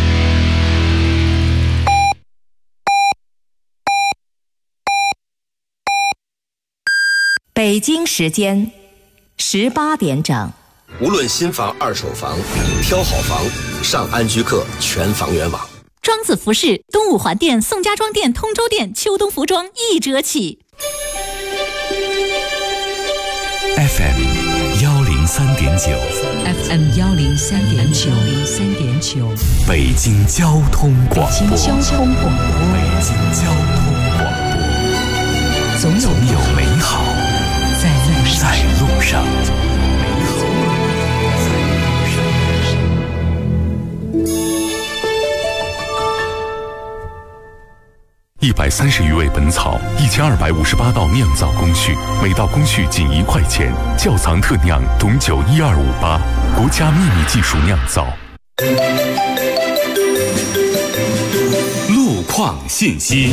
北京时间18点整。 无论新房、二手房，挑好房，上安居客全房源网。 庄子服饰、东五环店、宋家庄店、通州店秋冬服装1折起。 FM 103.9 FM 103.9 北京交通广播。 北京交通广播。 总有美好在路上。130余味本草，1258道酿造工序，每道工序仅1块钱。窖藏特酿董酒1258，国家秘密技术酿造。 路况信息。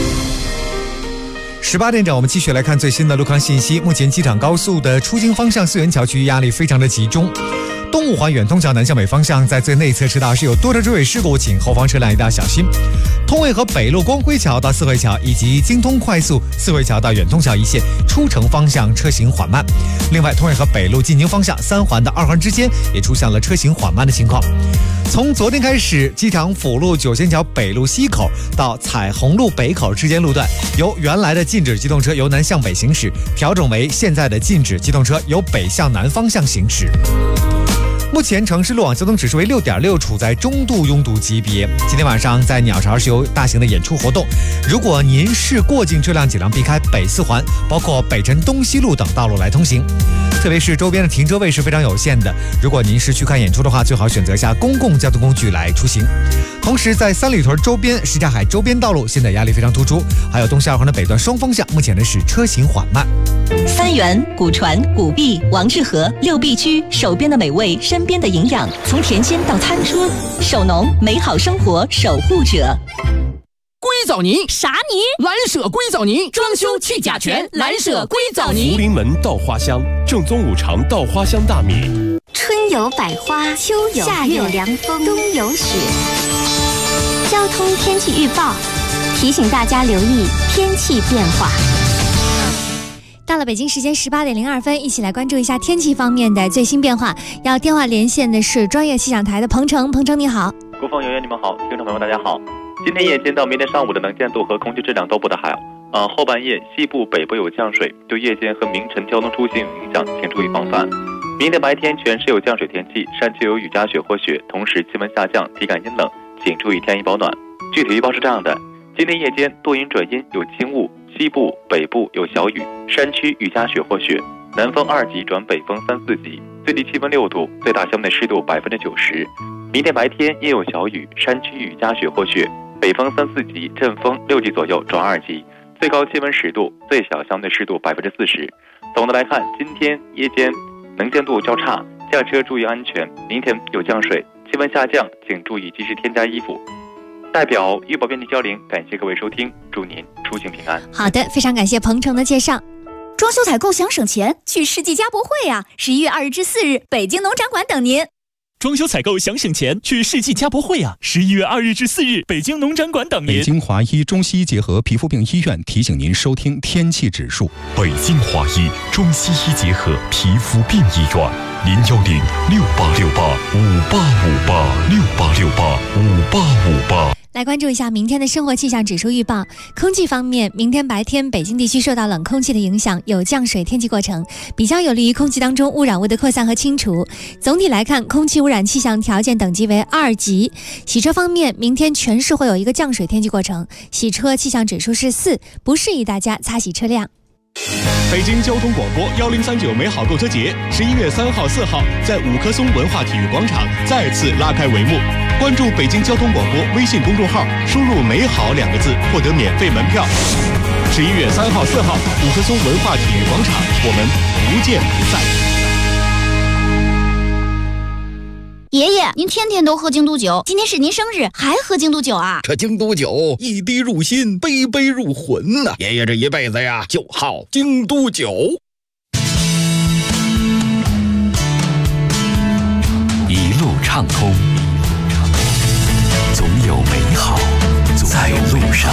18点整，我们继续来看最新的路况信息。目前机场高速的出京方向四元桥区域压力非常的集中。东五环远通桥南向北方向，在最内侧车道是有多车追尾事故，请后方车辆一定要小心。通惠河北路光辉桥到四惠桥以及京通快速四惠桥到远通桥一线出城方向车行缓慢。另外，通惠河北路进京方向3环的2环之间也出现了车行缓慢的情况。从昨天开始，机场辅路九仙桥北路西口到彩虹路北口之间路段，由原来的禁止机动车由南向北行驶，调整为现在的禁止机动车由北向南方向行驶。目前城市路网交通指数为6.6，处在中度拥堵级别。今天晚上在鸟巢是有大型的演出活动，如果您是过境车辆，尽量避开北4环，包括北辰东西路等道路来通行。特别是周边的停车位是非常有限的，如果您是去看演出的话，最好选择一下公共交通工具来出行。同时，在三里屯周边、什刹海周边道路现在压力非常突出，还有东西2环的北段双方向，目前呢是车行缓慢。 三元、古传、古碧、王致和6必居，手边的美味，身边的营养，从甜鲜到餐桌，手农美好生活守护者。 硅藻泥啥泥？ 蓝舍硅藻泥，装修去甲醛，蓝舍硅藻泥。 福临门稻花香，正宗5常稻花香大米。 春有百花，秋有夏有凉风，冬有雪。交通天气预报提醒大家留意天气变化。 到了北京时间18点02分，一起来关注一下天气方面的最新变化。要电话连线的是专业气象台的彭程，彭程你好。 郭峰、圆圆你们好，听众朋友们大家好。今天夜间到明天上午的能见度和空气质量都不太好。后半夜西部北部有降水，对夜间和明晨交通出行有影响，请注意防范。明天白天全市有降水天气，山区有雨夹雪或雪，同时气温下降，体感阴冷，请注意添衣保暖。具体预报是这样的：今天夜间多云转阴，有轻雾，西部、北部有小雨，山区雨夹雪或雪，南风2级转北风3、4级，最低气温6度，最大相对湿度90%。明天白天也有小雨，山区雨夹雪或雪，北风3、4级，阵风6级左右转2级，最高气温10度，最小相对湿度40%。总的来看，今天夜间能见度较差，驾车注意安全。明天有降水，气温下降，请注意及时添加衣服。代表预报编辑焦玲，感谢各位收听，祝您出行平安。 好的，非常感谢彭程的介绍。 装修采购想省钱，去世纪家博会啊！11月2日至4日，北京农展馆等您。 装修采购想省钱，去世纪家博会啊！11月2日至4日，北京农展馆等您。 北京华医中西医结合皮肤病医院提醒您收听天气指数。 北京华医中西医结合皮肤病医院，0106868585868685858。 来关注一下明天的生活气象指数预报。空气方面，明天白天北京地区受到冷空气的影响，有降水天气过程，比较有利于空气当中污染物的扩散和清除。总体来看，空气污染气象条件等级为2级。洗车方面，明天全市会有一个降水天气过程，洗车气象指数是4，不适宜大家擦洗车辆。 北京交通广播1039美好购车节11月3号、4号在五棵松文化体育广场再次拉开帷幕。关注北京交通广播微信公众号，输入“美好”2个字，获得免费门票。11月3号、4号，五棵松文化体育广场，我们不见不散。 爷爷，您天天都喝京都酒，今天是您生日，还喝京都酒啊？ 这京都酒一滴入心，杯杯入魂呐！爷爷这一辈子呀，就好京都酒。 一路畅通，总有美好在路上。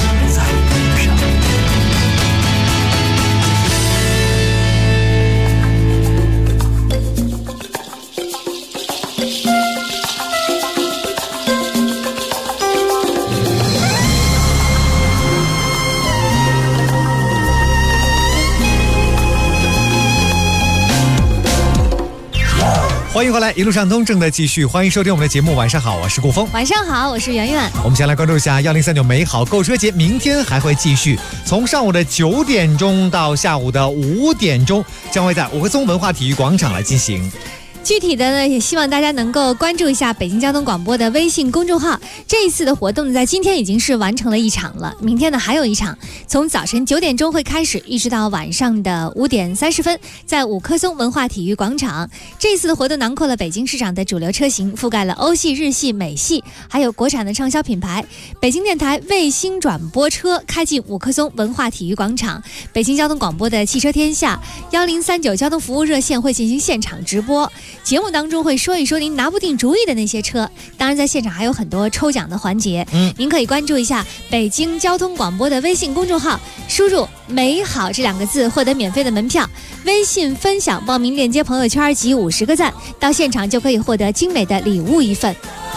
欢迎回来，一路畅通正在继续，欢迎收听我们的节目。晚上好，我是顾峰。 晚上好，我是圆圆。 我们先来关注一下1039美好购车节，明天还会继续，从上午的9点钟到下午的5点钟，将会在五棵松文化体育广场来进行。 具体的呢，也希望大家能够关注一下北京交通广播的微信公众号。这一次的活动在今天已经是完成了一场了，明天呢还有一场，从早晨9点钟会开始，一直到晚上的5点30分，在五棵松文化体育广场。这一次的活动囊括了北京市场的主流车型，覆盖了欧系、日系、美系，还有国产的畅销品牌。北京电台卫星转播车开进五棵松文化体育广场，北京交通广播的汽车天下1039交通服务热线会进行现场直播。节目当中会说一说您拿不定主意的那些车，当然在现场还有很多抽奖的环节。您可以关注一下北京交通广播的微信公众号，输入美好这2个字获得免费的门票，微信分享报名链接朋友圈集50个赞，到现场就可以获得精美的礼物一份。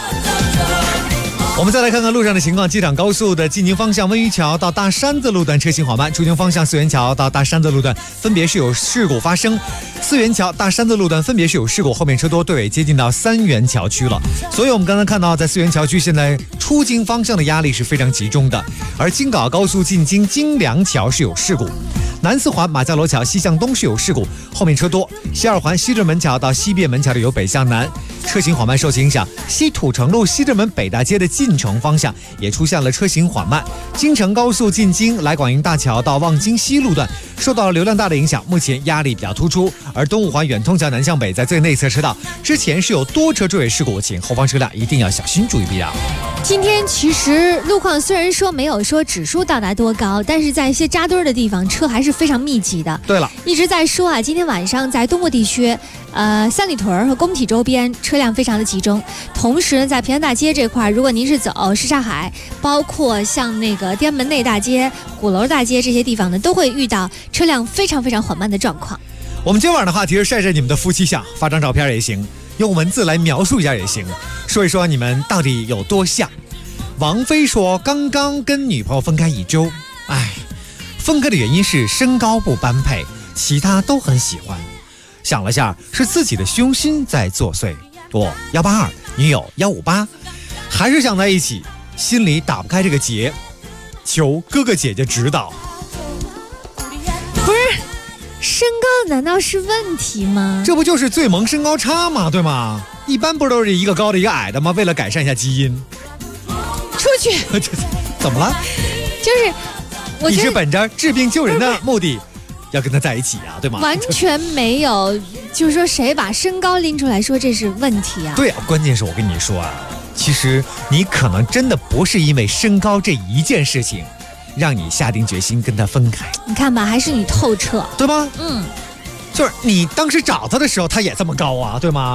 我们再来看看路上的情况。机场高速的进京方向温榆桥到大山子路段车行缓慢，出京方向四元桥到大山子路段分别是有事故发生，四元桥、大山子路段分别是有事故，后面车多，队尾接近到3元桥区了。所以我们刚才看到，在4元桥区现在出京方向的压力是非常集中的。而京港高速进京京梁桥是有事故，南四环马家罗桥西向东是有事故，后面车多。西二环西直门桥到西便门桥的由北向南，车行缓慢受其影响。西土城路西直门北大街的进城方向也出现了车行缓慢。京承高速进京来广营大桥到望京西路段受到流量大的影响，目前压力比较突出。而东五环远通桥南向北在最内侧车道之前是有多车追尾事故，请后方车辆一定要小心注意避让。 今天其实路况虽然说没有说指数到达多高，但是在一些扎堆的地方车还是非常密集的。 对了， 一直在说啊，今天晚上在东部地区三里屯和工体周边车辆非常的集中，同时在平安大街这块，如果您是走什刹海，包括像那个天安门内大街、鼓楼大街这些地方呢，都会遇到车辆非常非常缓慢的状况。 我们今晚的话题是晒晒你们的夫妻相，发张照片也行，用文字来描述一下也行，说一说你们到底有多像。王菲说刚刚跟女朋友分开1周，分开的原因是身高不般配，其他都很喜欢。想了下，是自己的虚心在作祟。我182，女友158，还是想在一起，心里打不开这个结，求哥哥姐姐指导。 不是，身高难道是问题吗？ 这不就是最萌身高差吗？对吗？一般不都是一个高的一个矮的吗？为了改善一下基因。 出去。 怎么了？ 就是我你是本着治病救人的目的要跟他在一起啊，对吗？ 完全没有，就是说谁把身高拎出来说这是问题啊？ 对啊，关键是我跟你说啊，其实你可能真的不是因为身高这一件事情让你下定决心跟他分开。 你看吧，还是你透彻， 对吗？就是你当时找他的时候他也这么高啊，对吗？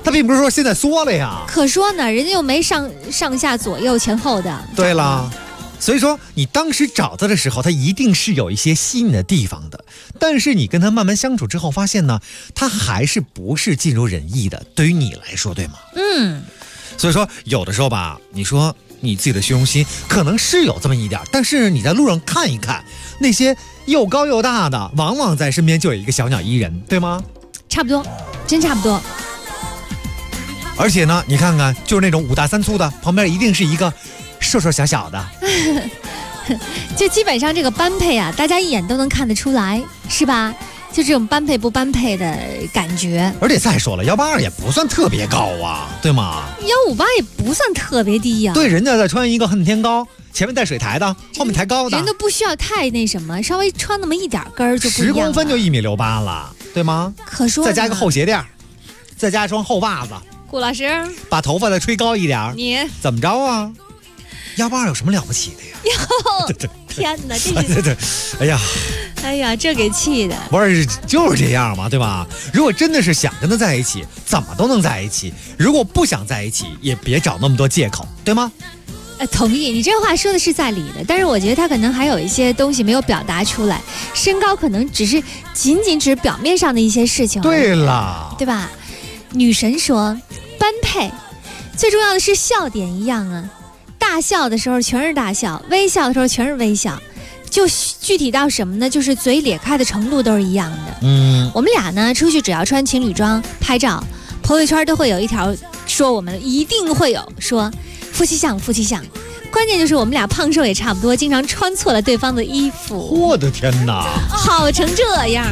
它并不是说现在缩了呀。 可说呢，人家又没上下左右前后的。 对了，所以说你当时找他的时候，他一定是有一些吸引的地方的。但是你跟他慢慢相处之后，发现呢，他还是不是尽如人意的。对于你来说，对吗？所以说有的时候吧，你说你自己的虚荣心可能是有这么一点，但是你在路上看一看，那些又高又大的，往往在身边就有一个小鸟依人，对吗？ 差不多，真差不多。 而且呢，你看看，就是那种5大3粗的，旁边一定是一个瘦瘦小小的。 就基本上这个般配啊，大家一眼都能看得出来，是吧？就这种般配不般配的感觉。 而且再说了，182也不算特别高啊，对吗 ？158也不算特别低呀。 对，人家在穿一个恨天高，前面带水台的，后面抬高的， 人都不需要太那什么，稍微穿那么一点跟儿就不一样了。 10公分就1.68米了，对吗？ 可说再加一个厚鞋垫，再加一双厚袜子。 顾老师， 把头发再吹高一点， 你怎么着啊？182有什么了不起的呀？ 哟，天哪，这是哎呀，这给气的。 不是，就是这样嘛，对吧？如果真的是想跟他在一起，怎么都能在一起；如果不想在一起，也别找那么多借口，对吗？ 同意，你这话说的是在理的，但是我觉得他可能还有一些东西没有表达出来，身高可能仅是表面上的一些事情。 对了， 对吧？女神说，般配，最重要的是笑点一样啊。大笑的时候全是大笑，微笑的时候全是微笑，就具体到什么呢？就是嘴咧开的程度都是一样的。我们俩呢出去只要穿情侣装拍照，朋友圈都会有一条说我们一定会有说夫妻相，夫妻相。关键就是我们俩胖瘦也差不多，经常穿错了对方的衣服。 我的天哪， 好成这样。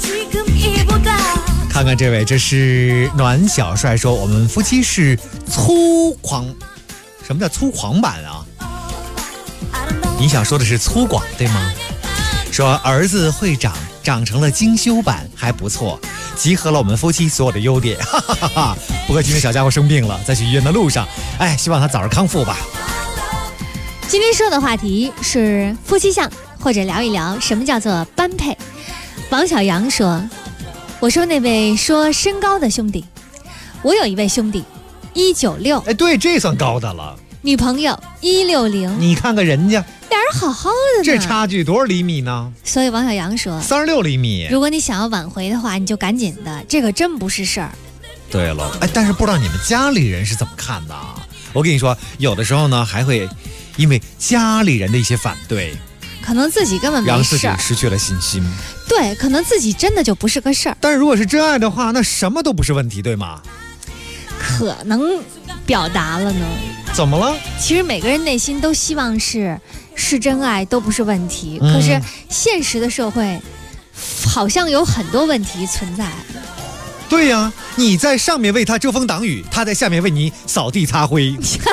看看这位，这是暖小帅说，我们夫妻是粗犷。什么叫粗犷版啊？你想说的是粗犷对吗？说儿子会长成了精修版，还不错，集合了我们夫妻所有的优点，哈哈哈哈。不过今天小家伙生病了，在去医院的路上，希望他早日康复吧。 今天说的话题是夫妻相，或者聊一聊什么叫做般配。王小阳说，我说那位说身高的兄弟，我有一位兄弟196， 对，这算高的了。 女朋友160， 你看看人家俩人好好的呢， 这差距多少厘米呢？ 所以王小阳说 36厘米。 如果你想要挽回的话，你就赶紧的，这个真不是事儿。 对了，但是不知道你们家里人是怎么看的啊？我跟你说，有的时候呢，还会因为家里人的一些反对， 可能自己根本没事， 让自己失去了信心。 对，可能自己真的就不是个事儿。 但是如果是真爱的话，那什么都不是问题，对吗？ 可能表达了呢？ 怎么了？ 其实每个人内心都希望是真爱，都不是问题。可是现实的社会好像有很多问题存在。 对呀，你在上面为他遮风挡雨，他在下面为你扫地擦灰。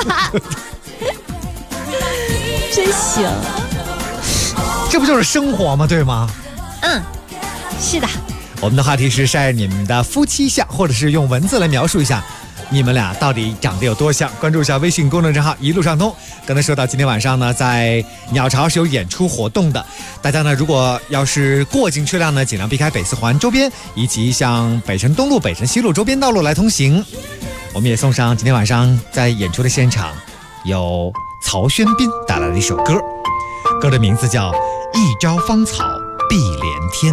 真行， 这不就是生活吗？对吗？ 是的。 我们的话题是晒你们的夫妻相，或者是用文字来描述一下你们俩到底长得有多像。关注一下微信公众账号一路畅通。刚才说到今天晚上呢，在鸟巢是有演出活动的，大家呢如果要是过境车辆呢，尽量避开北四环周边以及像北辰东路、北辰西路周边道路来通行。我们也送上今天晚上在演出的现场有曹轩宾带来的一首歌，歌的名字叫《一朝芳草碧连天》。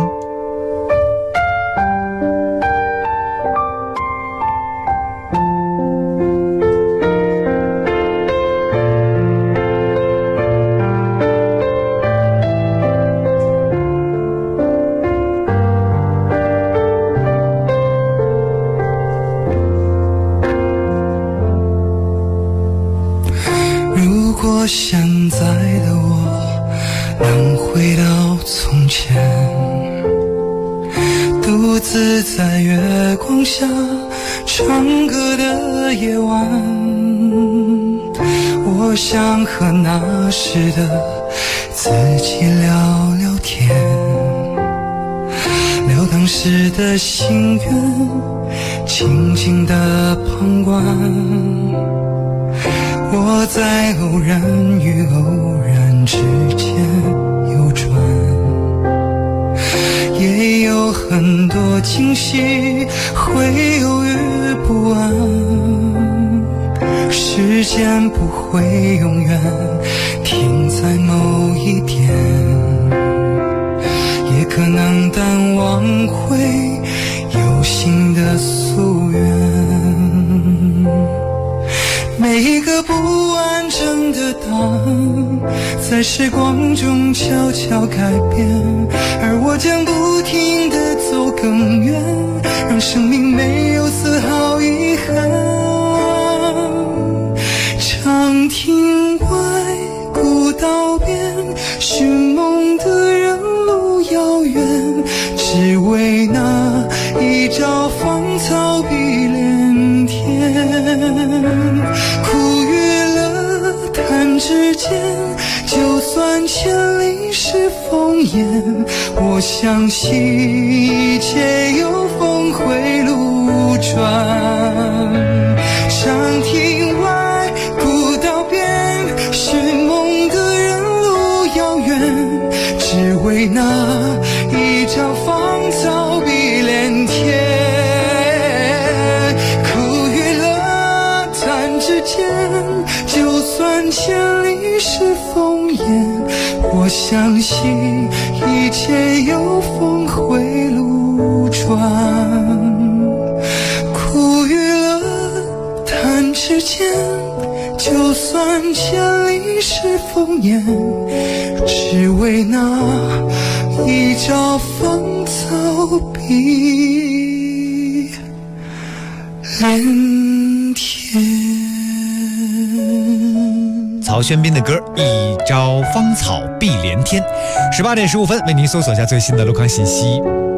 现在的我能回到从前，独自在月光下唱歌的夜晚，我想和那时的自己聊聊天，聊当时的心愿，静静的旁观。我在偶然与偶然之间游转，也有很很多惊喜，会犹豫不安。时间不会永远停在某一点，也可能淡忘会有新的夙愿。每一个不完整的答案，在时光中悄悄改变，而我将不停地走更远，让生命没有丝毫遗憾。长亭外，古道边，寻梦的人路遥远，只为那一朝芳草碧连天。苦与乐弹指间，就算千里是烽烟，我相信一切有峰回路转。长亭外，古道边，寻梦的人路遥远，只为那一朝芳草碧连天。苦与乐弹指间，就算千里是烽烟，我相信一切有峰回路转。苦与乐弹指间，就算千里是烽烟，只为那一朝芳草碧连天。 曹轩宾的歌《一朝芳草碧连天》，18点15分，为您搜索一下最新的路况信息。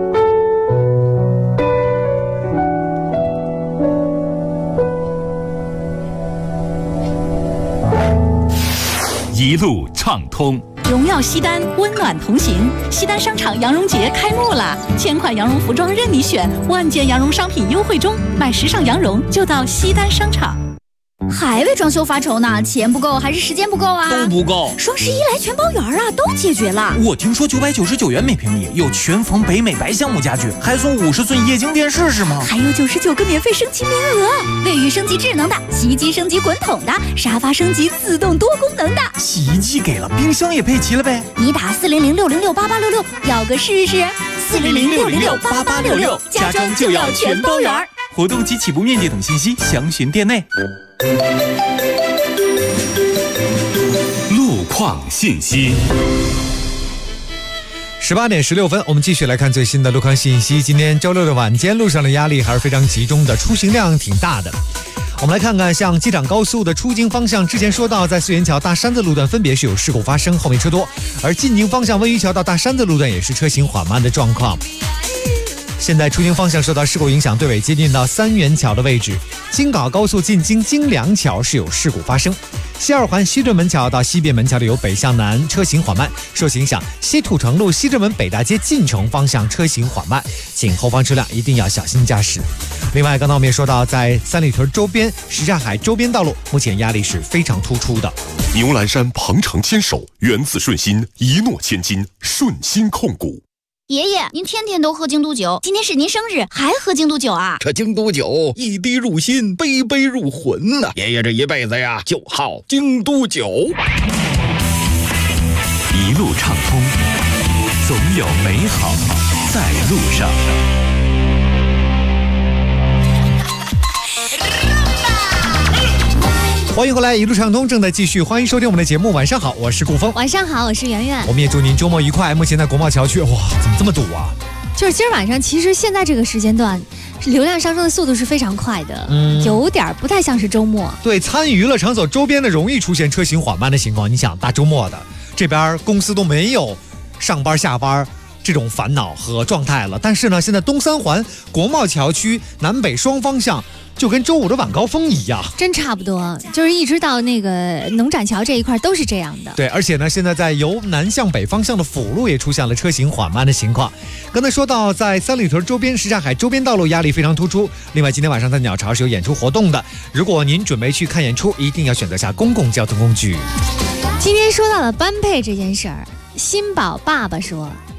一路畅通。 荣耀西单，温暖同行。西单商场羊绒节开幕了，千款羊绒服装任你选，万件羊绒商品优惠中，买时尚羊绒就到西单商场。 还为装修发愁呢？钱不够还是时间不够啊？ 都不够。 双11来全包圆啊，都解决了。 我听说999元每平米有全缝北美白橡木家具，还送50寸液晶电视是吗？ 还有99个免费升级名额，卫浴升级智能的，洗衣机升级滚筒的，沙发升级自动多功能的。 洗衣机给了，冰箱也配齐了呗？ 你打400-606-8866，要个试试。400-606-8866，家装就要全包圆。 活动及起步面积等信息详询店内。 路况信息。 18点16分，我们继续来看最新的路况信息。今天周六的晚间，路上的压力还是非常集中的，出行量挺大的。我们来看看，像机场高速的出京方向，之前说到在四元桥大山子路段分别是有事故发生，后面车多；而进京方向温榆桥到大山子路段也是车行缓慢的状况。现在出京方向受到事故影响，队尾接近到三元桥的位置。京港高速进京京梁桥是有事故发生。西二环西直门桥到西便门桥的由北向南车行缓慢，受影响西土城路西直门北大街进城方向车行缓慢，请后方车辆一定要小心驾驶。另外，刚才我们也说到，在三里屯周边、什刹海周边道路，目前压力是非常突出的。 牛栏山鹏程牵手，源自顺心，一诺千金，顺心控股。 爷爷，您天天都喝京都酒，今天是您生日，还喝京都酒啊？ 这京都酒一滴入心，杯杯入魂呐！爷爷这一辈子呀，就好京都酒。 一路畅通，总有美好在路上。 欢迎回来，一路畅通正在继续，欢迎收听我们的节目。晚上好，我是顾峰。 晚上好，我是圆圆。 我们也祝您周末愉快。目前在国贸桥区，哇，怎么这么堵啊？ 就是今儿晚上，其实现在这个时间段，流量上升的速度是非常快的，有点不太像是周末。 对，参与娱乐场所周边的容易出现车行缓慢的情况。你想，大周末的这边公司都没有上班下班这种烦恼和状态了，但是呢，现在东三环国贸桥区南北双方向就跟周五的晚高峰一样， 真差不多，就是一直到那个农展桥这一块都是这样的。 对，而且呢，现在在由南向北方向的辅路也出现了车行缓慢的情况。刚才说到，在三里屯周边、什刹海周边道路压力非常突出。另外，今天晚上在鸟巢是有演出活动的，如果您准备去看演出，一定要选择下公共交通工具。 今天说到了般配这件事儿，新宝爸爸说，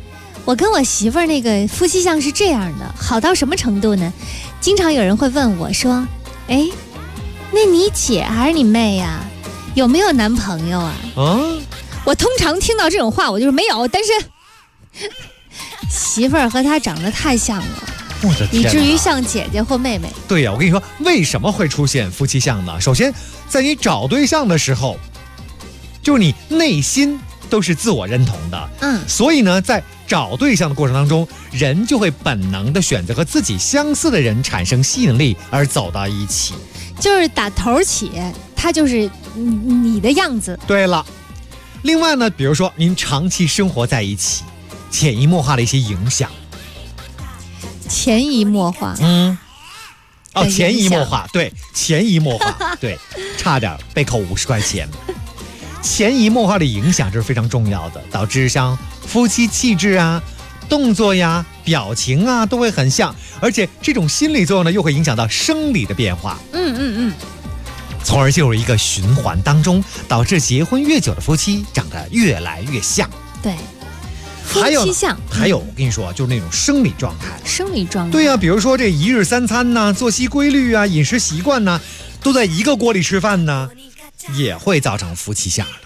我跟我媳妇儿那个夫妻相是这样的，好到什么程度呢？经常有人会问我说：“哎，那你姐还是你妹呀？有没有男朋友啊？”我通常听到这种话，我就是没有，但是媳妇儿和她长得太像了， 我的天， 以至于像姐姐或妹妹。 对呀，我跟你说，为什么会出现夫妻相呢？首先，在你找对象的时候，就是你内心都是自我认同的，所以呢，在找对象的过程当中，人就会本能的选择和自己相似的人产生吸引力，而走到一起。 就是打头起，他就是你的样子。 对了，另外呢，比如说您长期生活在一起，潜移默化的一些影响。 潜移默化。 潜移默化，对，潜移默化，对，差点被扣50块钱。潜移默化的影响这是非常重要的，导致像夫妻气质啊、动作呀、表情啊都会很像，而且这种心理作用呢又会影响到生理的变化，从而进入一个循环当中，导致结婚越久的夫妻长得越来越像。 对，夫妻像。 还有我跟你说，就是那种生理状态。 生理状态。 对呀，比如说这一日三餐呐、作息规律啊、饮食习惯呐，都在一个锅里吃饭呢，也会造成夫妻相的。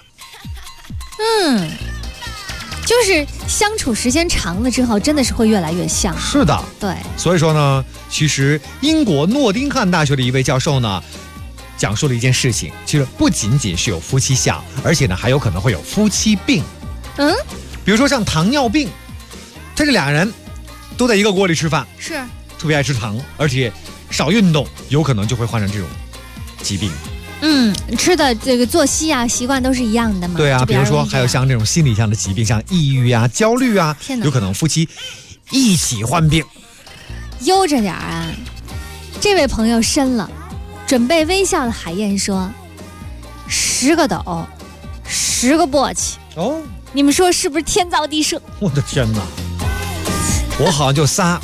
就是相处时间长了之后，真的是会越来越像。 是的， 对。 所以说呢，其实英国诺丁汉大学的一位教授呢，讲述了一件事情，其实不仅仅是有夫妻相，而且呢还有可能会有夫妻病。比如说像糖尿病，他这俩人都在一个锅里吃饭， 是特别爱吃糖，而且少运动，有可能就会患上这种疾病。 吃的这个作息啊、习惯都是一样的嘛。 对啊，比如说还有像这种心理上的疾病，像抑郁啊、焦虑啊，有可能夫妻一起患病。 悠着点啊！这位朋友深了，准备微笑的海燕说：“10个斗，10个簸箕。”你们说是不是天造地设？ 我的天哪！我好像就仨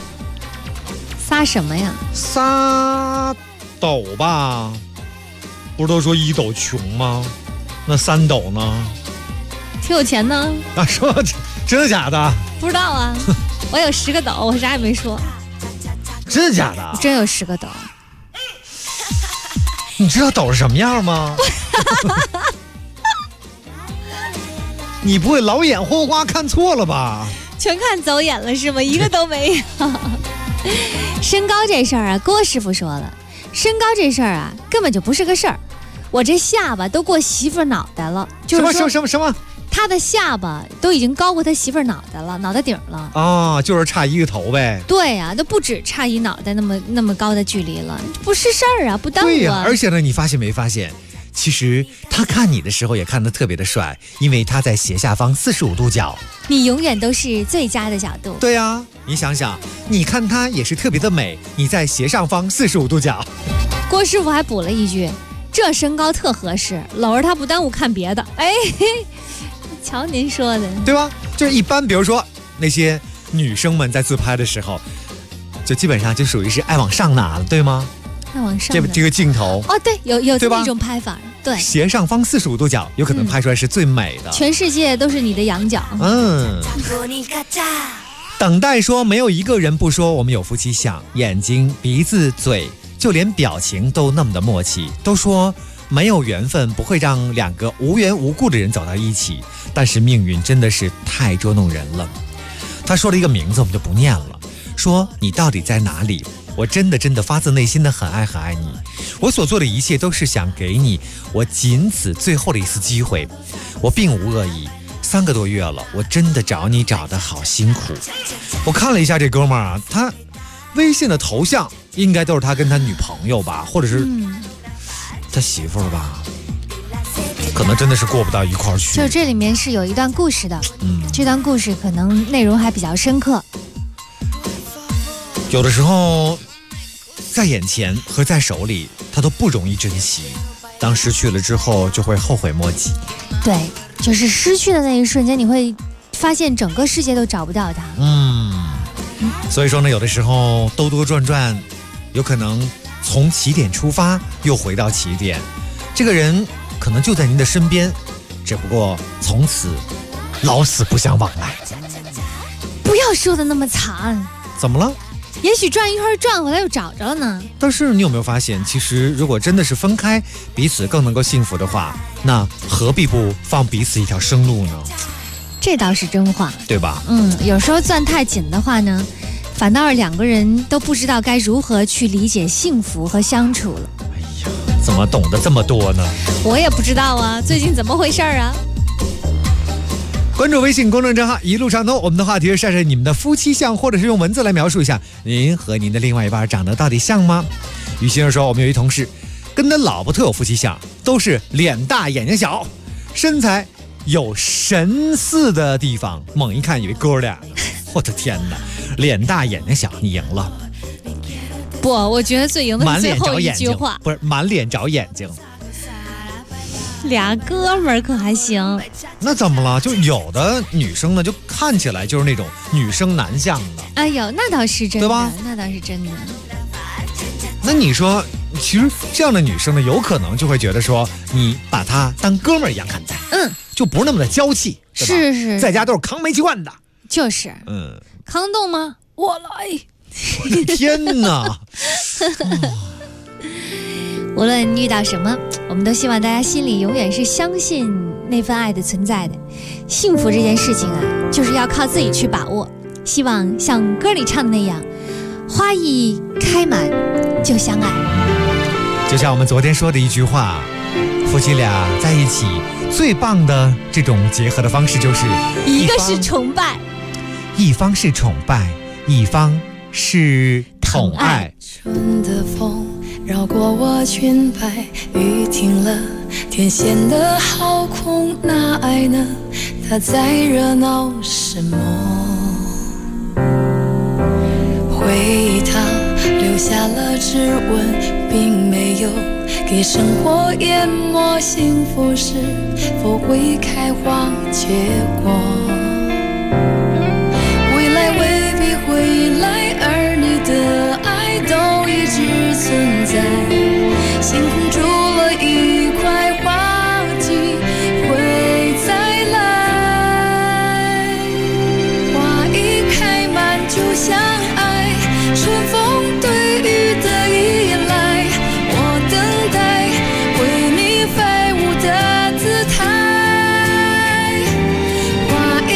什么呀？ 仨斗吧。不是都说1斗穷吗？那3斗呢？ 挺有钱呢。 说真的假的？ 不知道啊，我有10个斗，我啥也没说。 真的假的？ 真有10个斗。 你知道斗是什么样吗？你不会老眼昏花看错了吧？ 全看走眼了是吗？一个都没有。身高这事儿啊，郭师傅说了，身高这事儿啊，根本就不是个事儿。我这下巴都过媳妇脑袋了，就是说什么？ 他的下巴都已经高过他媳妇脑袋了，脑袋顶了啊，就是差1个头呗。 对呀，都不止差1脑袋那么高的距离了，不是事儿啊，不耽误啊。 对呀，而且呢，你发现没发现？其实他看你的时候也看得特别的帅，因为他在斜下方45度角。 你永远都是最佳的角度。 对呀，你想想，你看他也是特别的美，你在斜上方45度角。 郭师傅还补了一句，这身高特合适，搂着他不耽误看别的。哎，瞧您说的， 对吧？就是一般，比如说那些女生们在自拍的时候，就基本上就属于是爱往上拿了，对吗？ 爱往上这个镜头对，有这么一种拍法，对， 斜上方45度角有可能拍出来是最美的。 全世界都是你的仰角。 等待说没有一个人不说我们有夫妻相，眼睛、鼻子、嘴，就连表情都那么的默契。都说没有缘分不会让2个无缘无故的人走到一起，但是命运真的是太捉弄人了。他说了一个名字，我们就不念了，说你到底在哪里？我真的发自内心的很爱你，我所做的一切都是想给你我仅此最后的一次机会，我并无恶意。3个多月了，我真的找你找得好辛苦。我看了一下这哥们儿啊，他微信的头像应该都是他跟他女朋友吧，或者是他媳妇儿吧，可能真的是过不到一块儿去。 就这里面是有一段故事的，这段故事可能内容还比较深刻。 有的时候在眼前和在手里他都不容易珍惜，当失去了之后就会后悔莫及。 对，就是失去的那一瞬间，你会发现整个世界都找不到他。 所以说呢，有的时候兜兜转转，有可能从起点出发又回到起点，这个人可能就在您的身边，只不过从此老死不相往来。 要说的那么惨。 怎么了？ 也许转一圈转回来又找着了呢。 但是你有没有发现，其实如果真的是分开，彼此更能够幸福的话，那何必不放彼此一条生路呢？ 这倒是真话， 对吧？ 有时候攥太紧的话呢，反倒是两个人都不知道该如何去理解幸福和相处了。 哎呀，怎么懂得这么多呢？ 我也不知道啊，最近怎么回事啊？ 关注微信公众账号一路畅通，我们的话题是晒晒你们的夫妻相，或者是用文字来描述一下您和您的另外一半长得到底像吗？于先生说，我们有一同事跟他老婆特有夫妻相，都是脸大眼睛小，身材有神似的地方，猛一看以为哥俩呢。我的天哪，脸大眼睛小，你赢了。 不，我觉得最赢的是最后一句话， 不是满脸找眼睛。 俩哥们儿可还行？ 那怎么了？就有的女生呢，就看起来就是那种女生男相的。 哎呦，那倒是真的， 对吧？ 那倒是真的。 那你说，其实这样的女生呢，有可能就会觉得说，你把她当哥们儿一样看待，就不是那么的娇气， 是是， 在家都是扛煤气罐的， 就是，扛动吗？我来。 我的天哪！ 无论遇到什么，我们都希望大家心里永远是相信那份爱的存在的。幸福这件事情啊，就是要靠自己去把握。希望像歌里唱的那样，花一开满就相爱。 就像我们昨天说的一句话，夫妻俩在一起最棒的这种结合的方式就是一个是崇拜， 一方是崇拜，一方是疼爱。 春的风绕过我裙摆，雨停了，天显得好空，那爱呢？它在热闹什么？回忆它留下了指纹，并没有给生活淹没。幸福是否会开花结果？未来未必会来，而你的爱都一直存在。星空住了一块花季会再来，花一开满就像爱，春风对雨的依赖，我等待为你飞舞的姿态。花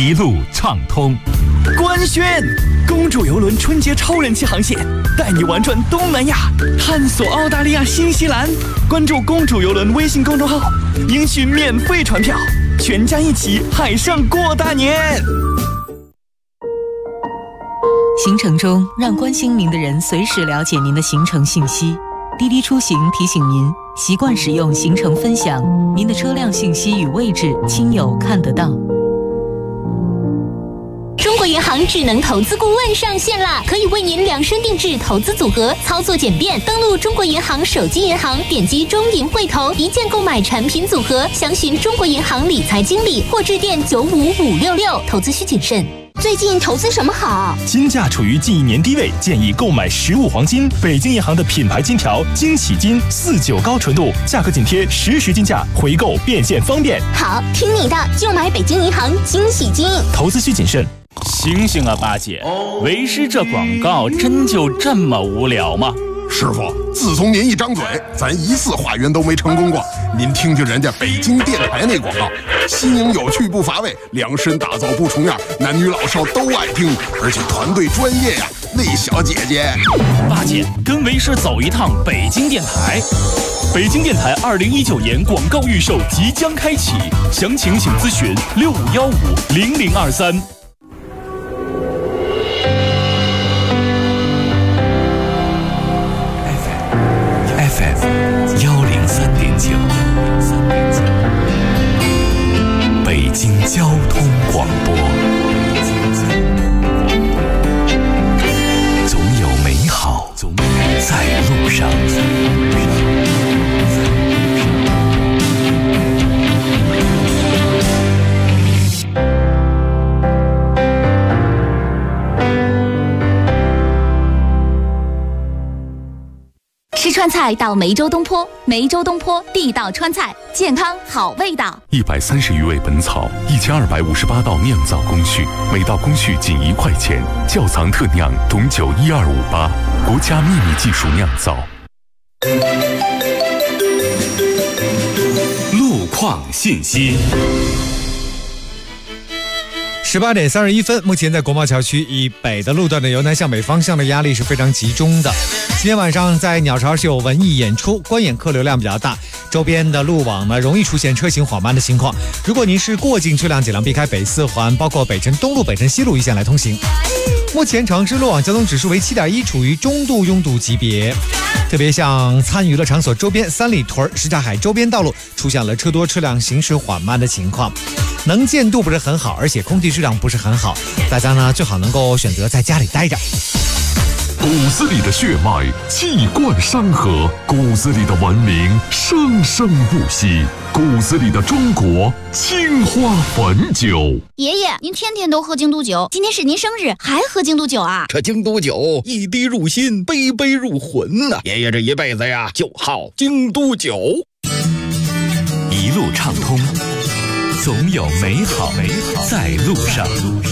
一路畅通。 官宣，公主邮轮春节超人气航线，带你玩转东南亚，探索澳大利亚、新西兰。关注公主邮轮微信公众号，领取免费船票，全家一起海上过大年。 行程中，让关心您的人随时了解您的行程信息。滴滴出行提醒您，习惯使用行程分享，您的车辆信息与位置，亲友看得到。 中国银行智能投资顾问上线啦，可以为您量身定制投资组合，操作简便。登录中国银行手机银行，点击中银汇投，一键购买产品组合，详询中国银行理财经理或致电95566。投资需谨慎。 最近投资什么好？ 金价处于近1年低位，建议购买实物黄金。北京银行的品牌金条金喜金49高纯度，价格紧贴实时金价，回购变现方便。 好，听你的，就买北京银行金喜金。 投资需谨慎。 醒醒啊，八姐！为师这广告真就这么无聊吗？ 师傅，自从您一张嘴，咱一次化缘都没成功过。您听听人家北京电台那广告，新颖有趣不乏味，量身打造不重样，男女老少都爱听，而且团队专业呀。那小姐姐， 八姐跟为师走一趟北京电台。北京电台2019年广告预售即将开启，详情请咨询65150023。 103.9，北京交通广播，总有美好在路上。 吃川菜到梅州东坡，梅州东坡地道川菜，健康好味道。 130余味本草，1258道酿造工序，每道工序仅1块钱。窖藏特酿董酒1258，国家秘密技术酿造。 路况信息。 18点31分，目前在国贸桥区以北的路段的由南向北方向的压力是非常集中的。今天晚上在鸟巢是有文艺演出，观演客流量比较大，周边的路网呢容易出现车行缓慢的情况。如果您是过境车辆，尽量避开北4环，包括北辰东路、北辰西路一线来通行。目前城市路网交通指数为7.1，处于中度拥堵级别。特别像参娱乐场所周边、三里屯、什刹海周边道路出现了车多车辆行驶缓慢的情况，能见度不是很好，而且空气质量不是很好，大家呢最好能够选择在家里待着。 骨子里的血脉气贯山河，骨子里的文明生生不息，骨子里的中国青花汾酒。 爷爷，您天天都喝京都酒，今天是您生日还喝京都酒啊？ 这京都酒一滴入心，杯杯入魂呐！爷爷这一辈子呀，就好京都酒。 一路畅通，总有美好在路上。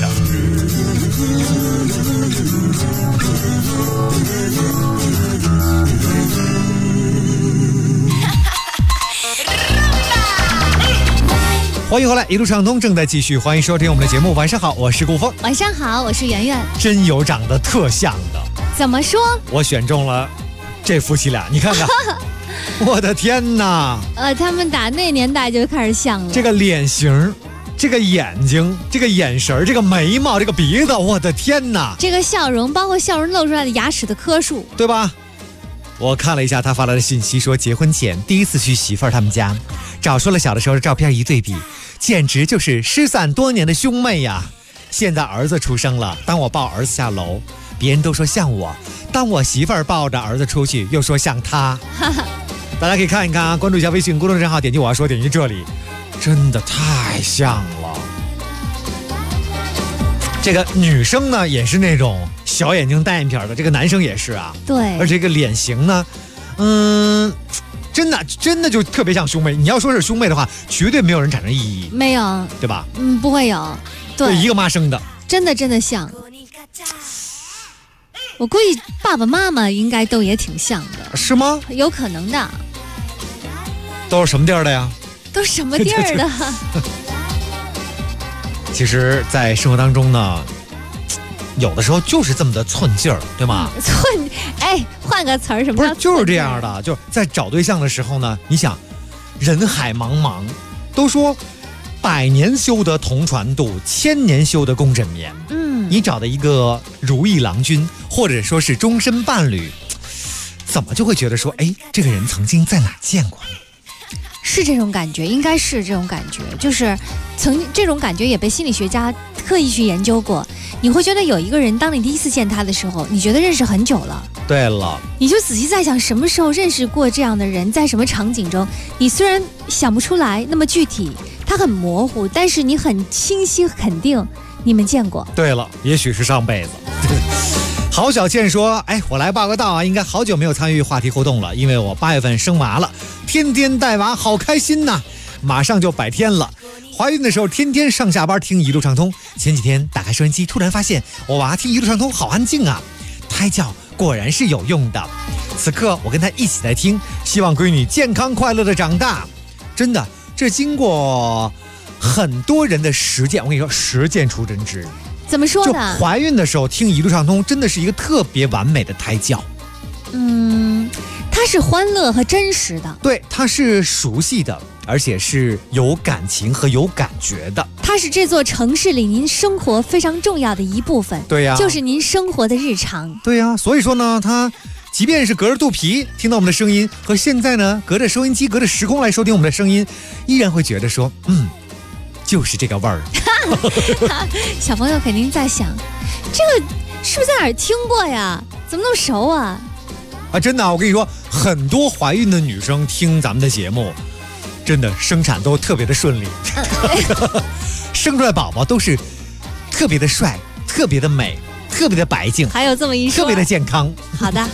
欢迎回来，一路畅通正在继续，欢迎收听我们的节目。晚上好，我是顾峰。 晚上好，我是圆圆。 真有长得特像的， 怎么说？ 我选中了这夫妻俩，你看看，我的天哪！ 他们打那年代就开始像了。 这个脸型，这个眼睛，这个眼神，这个眉毛，这个鼻子，我的天哪！ 这个笑容，包括笑容露出来的牙齿的颗数， 对吧？我看了一下他发来的信息，说结婚前第一次去媳妇儿他们家，找出了小的时候的照片一对比，简直就是失散多年的兄妹呀。现在儿子出生了，当我抱儿子下楼，别人都说像我；当我媳妇儿抱着儿子出去，又说像他。大家可以看一看啊，关注一下微信公众账号，点击我要说，点击这里，真的太像了。这个女生呢也是那种小眼睛单眼皮的，这个男生也是啊。 对， 而这个脸型呢，真的就特别像兄妹。你要说是兄妹的话，绝对没有人产生异议， 没有， 对吧？ 不会有。对， 一个妈生的， 真的像。我估计爸爸妈妈应该都也挺像的， 是吗？ 有可能的。 都是什么地儿的呀？ 都是什么地儿的？ 其实，在生活当中呢，有的时候就是这么的寸劲儿，对吗？ 换个词儿，什么不是就是这样的？就是在找对象的时候呢，你想，人海茫茫，都说100年修得同船渡，1000年修得共枕眠。你找的一个如意郎君，或者说是终身伴侣，怎么就会觉得说，这个人曾经在哪见过呢？ 是这种感觉，应该是这种感觉，就是这种感觉也被心理学家特意去研究过。你会觉得有一个人，当你第一次见他的时候，你觉得认识很久了。 对了， 你就仔细在想什么时候认识过这样的人，在什么场景中。你虽然想不出来那么具体，他很模糊，但是你很清晰肯定你们见过。 对了，也许是上辈子。郝小倩说，我来报个到啊，应该好久没有参与话题互动了，因为我8月份生娃了，天天带娃好开心呐，马上就100天了。怀孕的时候天天上下班听一路畅通，前几天打开收音机，突然发现我娃听一路畅通好安静啊，胎教果然是有用的。此刻我跟他一起在听，希望闺女健康快乐的长大。真的，这经过很多人的实践，我跟你说，实践出真知。 怎么说呢？ 就怀孕的时候听一路畅通，真的是一个特别完美的胎教。 它是欢乐和真实的， 对，它是熟悉的，而且是有感情和有感觉的。 它是这座城市里您生活非常重要的一部分。 对呀， 就是您生活的日常。 对呀，所以说呢，它即便是隔着肚皮听到我们的声音，和现在呢隔着收音机、隔着时空来收听我们的声音，依然会觉得说，就是这个味儿。 小朋友肯定在想，这个是不是在哪儿听过呀？怎么那么熟啊？ 真的，我跟你说，很多怀孕的女生听咱们的节目，真的生产都特别的顺利，生出来宝宝都是特别的帅、特别的美、特别的白净， 还有这么一说， 特别的健康。 好的，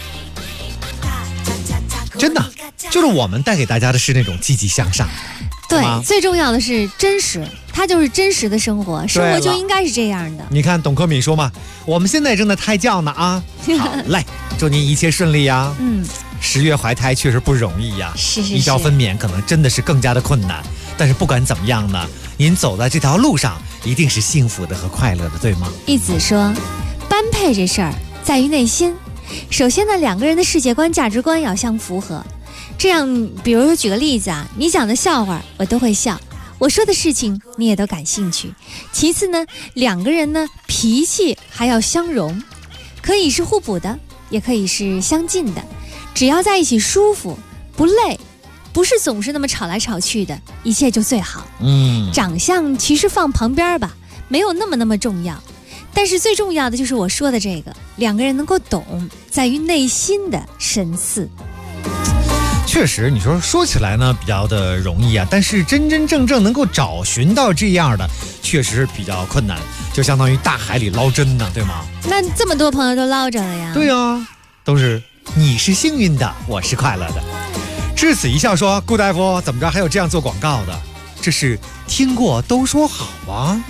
真的，就是我们带给大家的是那种积极向上。 对，最重要的是真实，它就是真实的生活，生活就应该是这样的。 你看董克敏说嘛，我们现在正在胎教呢啊，好嘞，祝您一切顺利呀。10月怀胎确实不容易呀， 是一朝分娩可能真的是更加的困难。但是不管怎么样呢，您走在这条路上一定是幸福的和快乐的，对吗？ 一子说，般配这事儿在于内心。首先呢，2个人的世界观、价值观要相符合。这样，比如说举个例子啊，你讲的笑话我都会笑，我说的事情你也都感兴趣。其次呢，2个人呢脾气还要相容，可以是互补的，也可以是相近的，只要在一起舒服不累，不是总是那么吵来吵去的，一切就最好。长相其实放旁边吧，没有那么重要，但是最重要的就是我说的这个，2个人能够懂，在于内心的神似。 确实，你说起来呢比较的容易啊，但是真正能够找寻到这样的，确实是比较困难，就相当于大海里捞针呢，对吗？ 那这么多朋友都捞着了呀？ 对啊，都是你是幸运的，我是快乐的。至此一笑说，顾大夫怎么着还有这样做广告的？这是听过都说好啊，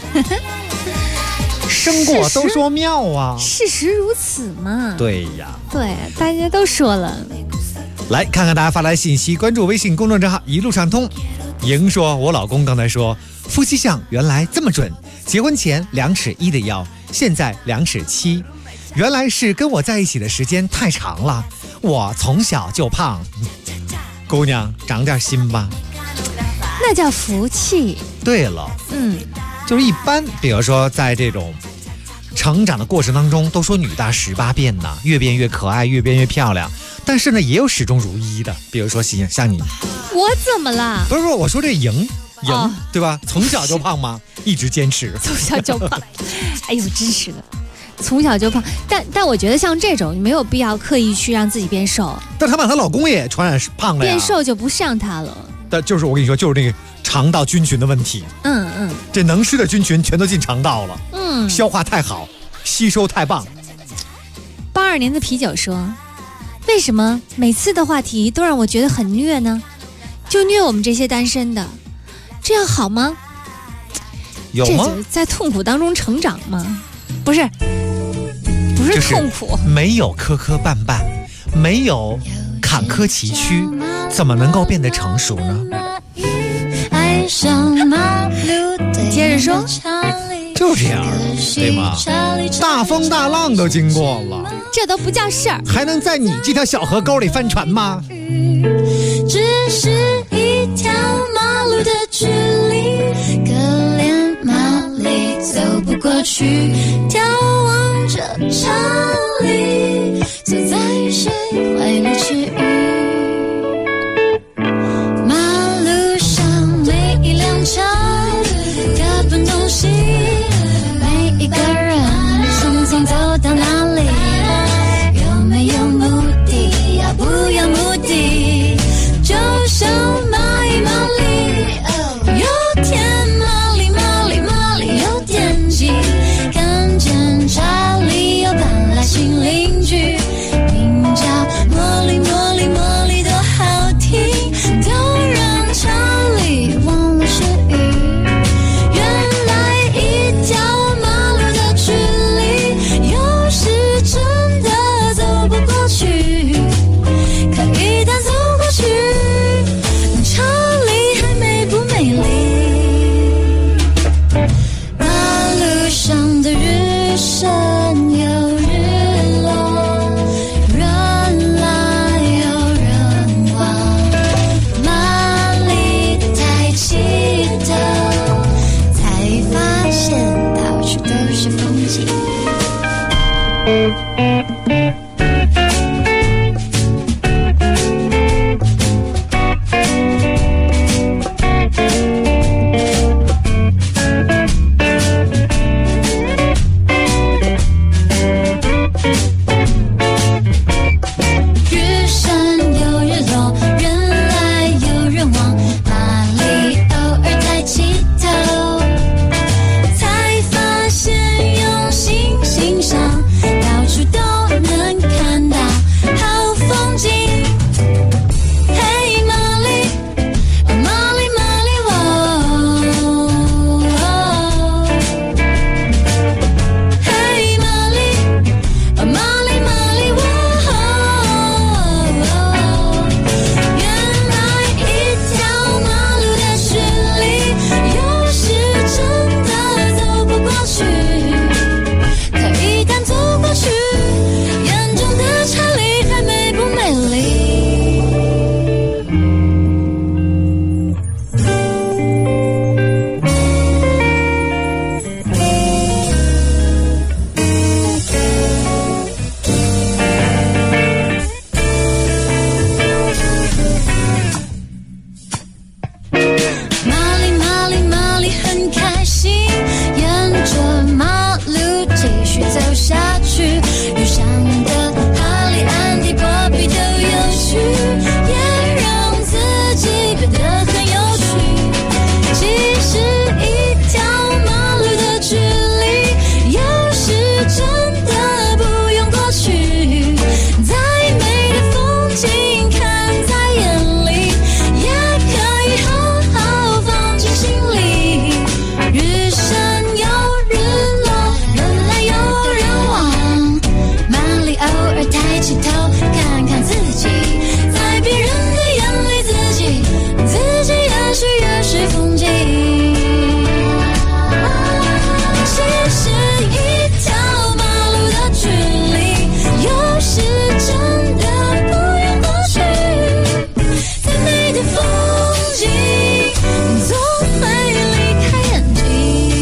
生过都说妙啊， 事实如此嘛。 对呀， 对，大家都说了。 来看看大家发来信息，关注微信公众账号一路畅通。莹说，我老公刚才说夫妻相原来这么准，结婚前2尺1的腰，现在2尺7，原来是跟我在一起的时间太长了，我从小就胖。姑娘长点心吧， 那叫福气。 对了，就是一般比如说在这种成长的过程当中，都说女大18变呢，越变越可爱，越变越漂亮。但是呢，也有始终如一的，比如说像你， 我怎么了？ 不是，我说这莹，对吧？从小就胖吗？一直坚持， 从小就胖。哎呦，真是的，从小就胖。但我觉得像这种，你没有必要刻意去让自己变瘦。 但她把她老公也传染胖了呀， 变瘦就不像她了。 但就是我跟你说，就是那个肠道菌群的问题。这能吃的菌群全都进肠道了。消化太好，吸收太棒。 82年的啤酒说，为什么每次的话题都让我觉得很虐呢？就虐我们这些单身的，这样好吗？ 有吗？ 这在痛苦当中成长吗？不是痛苦， 没有磕磕绊绊，没有坎坷崎岖，怎么能够变得成熟呢？ 接接着说， 就这样，对吗？大风大浪都经过了， 这都不叫事儿， 还能在你这条小河沟里翻船吗？ 只是一条马路的距离，可怜马力走不过去，眺望着查理，走在谁怀里吃鱼。马路上每一辆车各奔东西，每一个人匆匆走到哪里，有没有目的，要不要目的，就像蚂蚁马里，有天马里马里马里有点急，看见查理又搬来新邻居，名叫茉莉茉莉茉莉多好听，都让查理忘了是鱼。原来一条马路的距离，有时真的走不过去，可一旦走过去，查理还美不美丽？马路上的日升又日落，人来又人往，马里抬起头，才发现到处都是风景。日升又日落，人来又人往，马里偶尔抬起头，才发现用心欣赏，到处都能看到好风景。嘿，马里，马里马里喔，嘿，马里，马里马里喔。原来一条马路的距离，有时真的走不过去，可一旦走过去，眼中的查理还美不美丽？马里马里马里很开心，沿着马路继续走下去，遇上的哈利、安迪、波比都有趣，也让自己变得很有趣。其实一条马路的距离，有时真的不用过去，再美的风景看在眼里，也可以好好放进心里。日升又日落，人来又人往，马里偶尔抬起头，看看自己，在别人的眼里，自己也许也是风景。其实一条马路的距离，有时真的不用过去，再美的风景总会离开眼睛。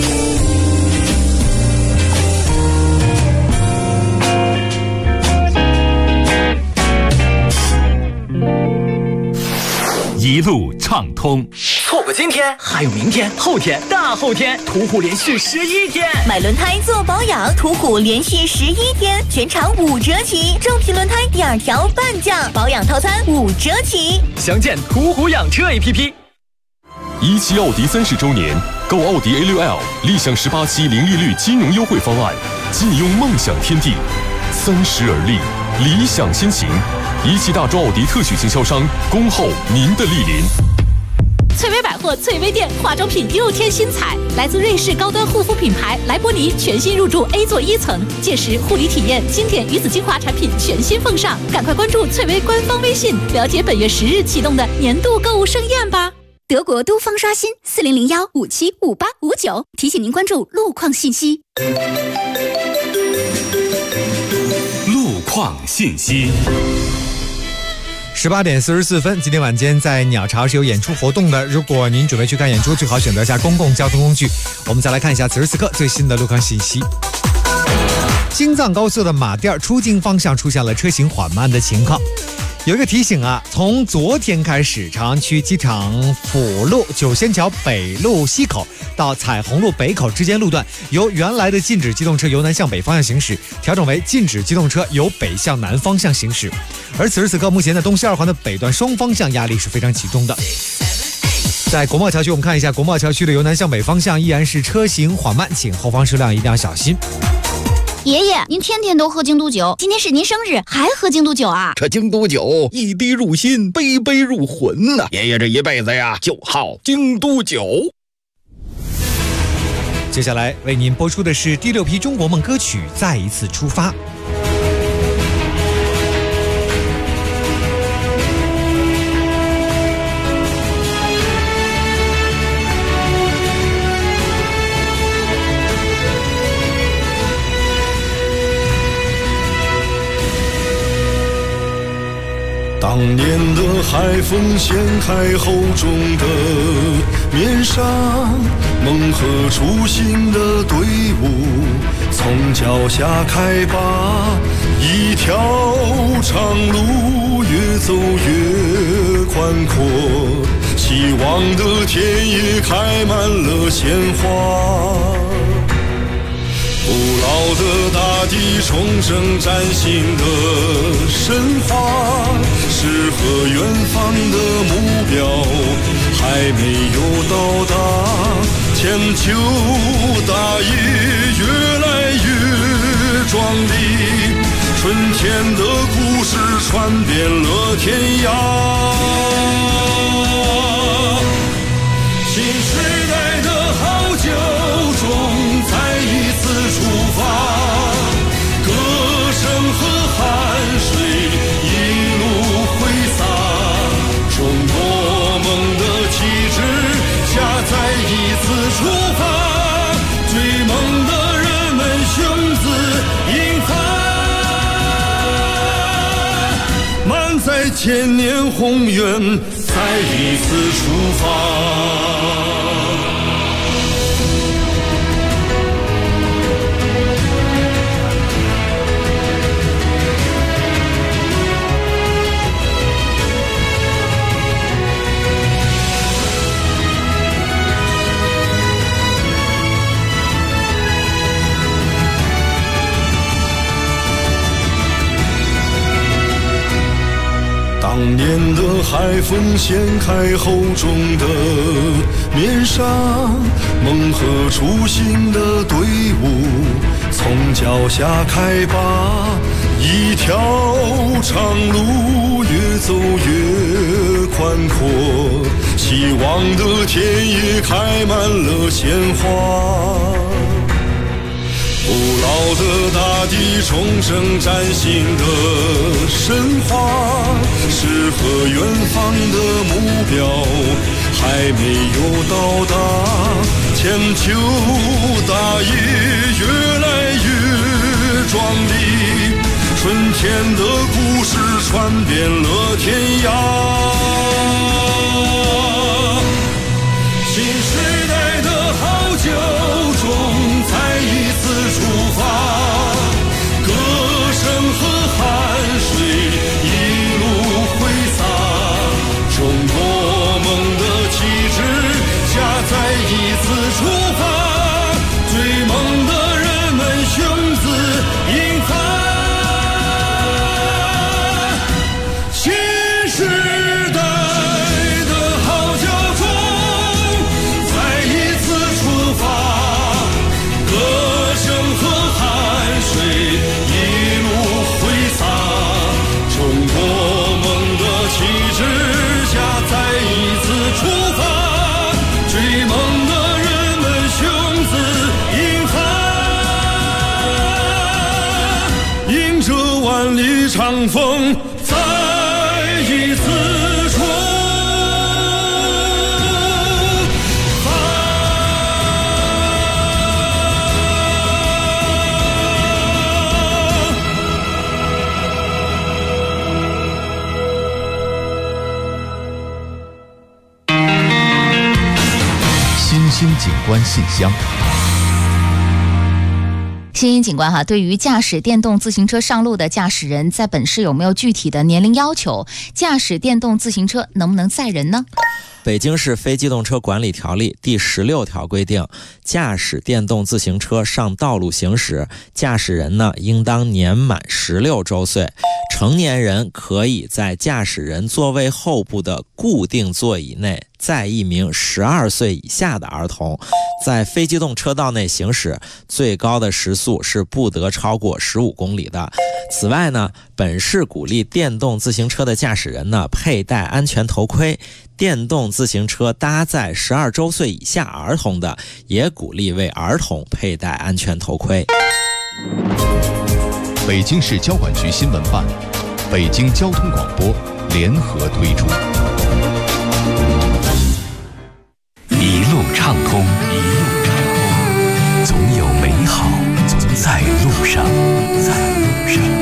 一路畅通。 错过今天，还有明天、后天、大后天，途虎连续11天。 买轮胎做保养，途虎连续11天，全场5折起，正品轮胎第2条半价，保养套餐5折起。 详见途虎养车 APP。 17奥迪30周年，购奥迪 A6L 立享18期零利率金融优惠方案，尽拥梦想天地。30而立，理想先行。17大洲奥迪特许经销商，恭候您的莅临。 翠微百货翠微店化妆品又添新彩，来自瑞士高端护肤品牌莱博尼全新入驻 A 座1层，届时护理体验经典鱼子精华产品全新奉上，赶快关注翠微官方微信，了解本月10日启动的年度购物盛宴吧。 德国都方刷新4001575859，提醒您关注路况信息。 路况信息。 18点44分，今天晚间在鸟巢是有演出活动的。如果您准备去看演出，最好选择一下公共交通工具。我们再来看一下此时此刻最新的路况信息。京藏高速的马甸出京方向出现了车行缓慢的情况。有一个提醒啊，从昨天开始，朝阳区机场辅路九仙桥北路西口到彩虹路北口之间路段，由原来的禁止机动车由南向北方向行驶，调整为禁止机动车由北向南方向行驶。而此时此刻，目前在东西二环的北段双方向压力是非常集中的。在国贸桥区，我们看一下国贸桥区的由南向北方向依然是车行缓慢，请后方车辆一定要小心。 爷爷，您天天都喝京都酒，今天是您生日，还喝京都酒啊？ 这京都酒一滴入心，杯杯入魂呐！爷爷这一辈子呀，就好京都酒。 接下来为您播出的是第6批中国梦歌曲《再一次出发》。 当年的海风掀开厚重的面纱，梦和初心的队伍从脚下开拔，一条长路越走越宽阔，希望的田野开满了鲜花。古老的大地重生崭新的神话，诗和远方的目标还没有到达，千秋大业越来越壮丽，春天的故事传遍了天涯。新时代的好酒中再一次出发，歌声和汗水一路挥洒，中国梦的旗帜下再一次出发，追梦的人们雄姿英发，满载千年宏愿再一次出发。当年的海风掀开厚重的面纱，梦和初心的队伍从脚下开拔，一条长路越走越宽阔，希望的田野开满了鲜花。古老的大地重生崭新的神话，诗和远方的目标还没有到达，千秋大业越来越壮丽，春天的故事传遍了天涯。新时代的好酒中再一次出发，歌声和汗水一路挥洒，中国梦的旗帜下再一次出发，追梦的人们雄姿英发，新时代的好酒中再一次出发，歌声和汗水一路挥洒，中国梦的旗帜下再一次出发，追梦的人们雄姿英发，迎着万里长风再一次出发。 星警官信箱。 新英警官哈，对于驾驶电动自行车上路的驾驶人，在本市有没有具体的年龄要求？驾驶电动自行车能不能载人呢？ 北京市非机动车管理条例第16条规定，驾驶电动自行车上道路行驶，驾驶人呢应当年满16周岁，成年人可以在驾驶人座位后部的固定座椅内载一名12岁以下的儿童，在非机动车道内行驶，最高的时速是不得超过15公里的。此外呢，本市鼓励电动自行车的驾驶人呢佩戴安全头盔，电动自行车搭载12周岁以下儿童的，也鼓励为儿童佩戴安全头盔。 北京市交管局新闻办、北京交通广播联合推出。 一路畅通，一路畅通，总有美好在路上，在路上。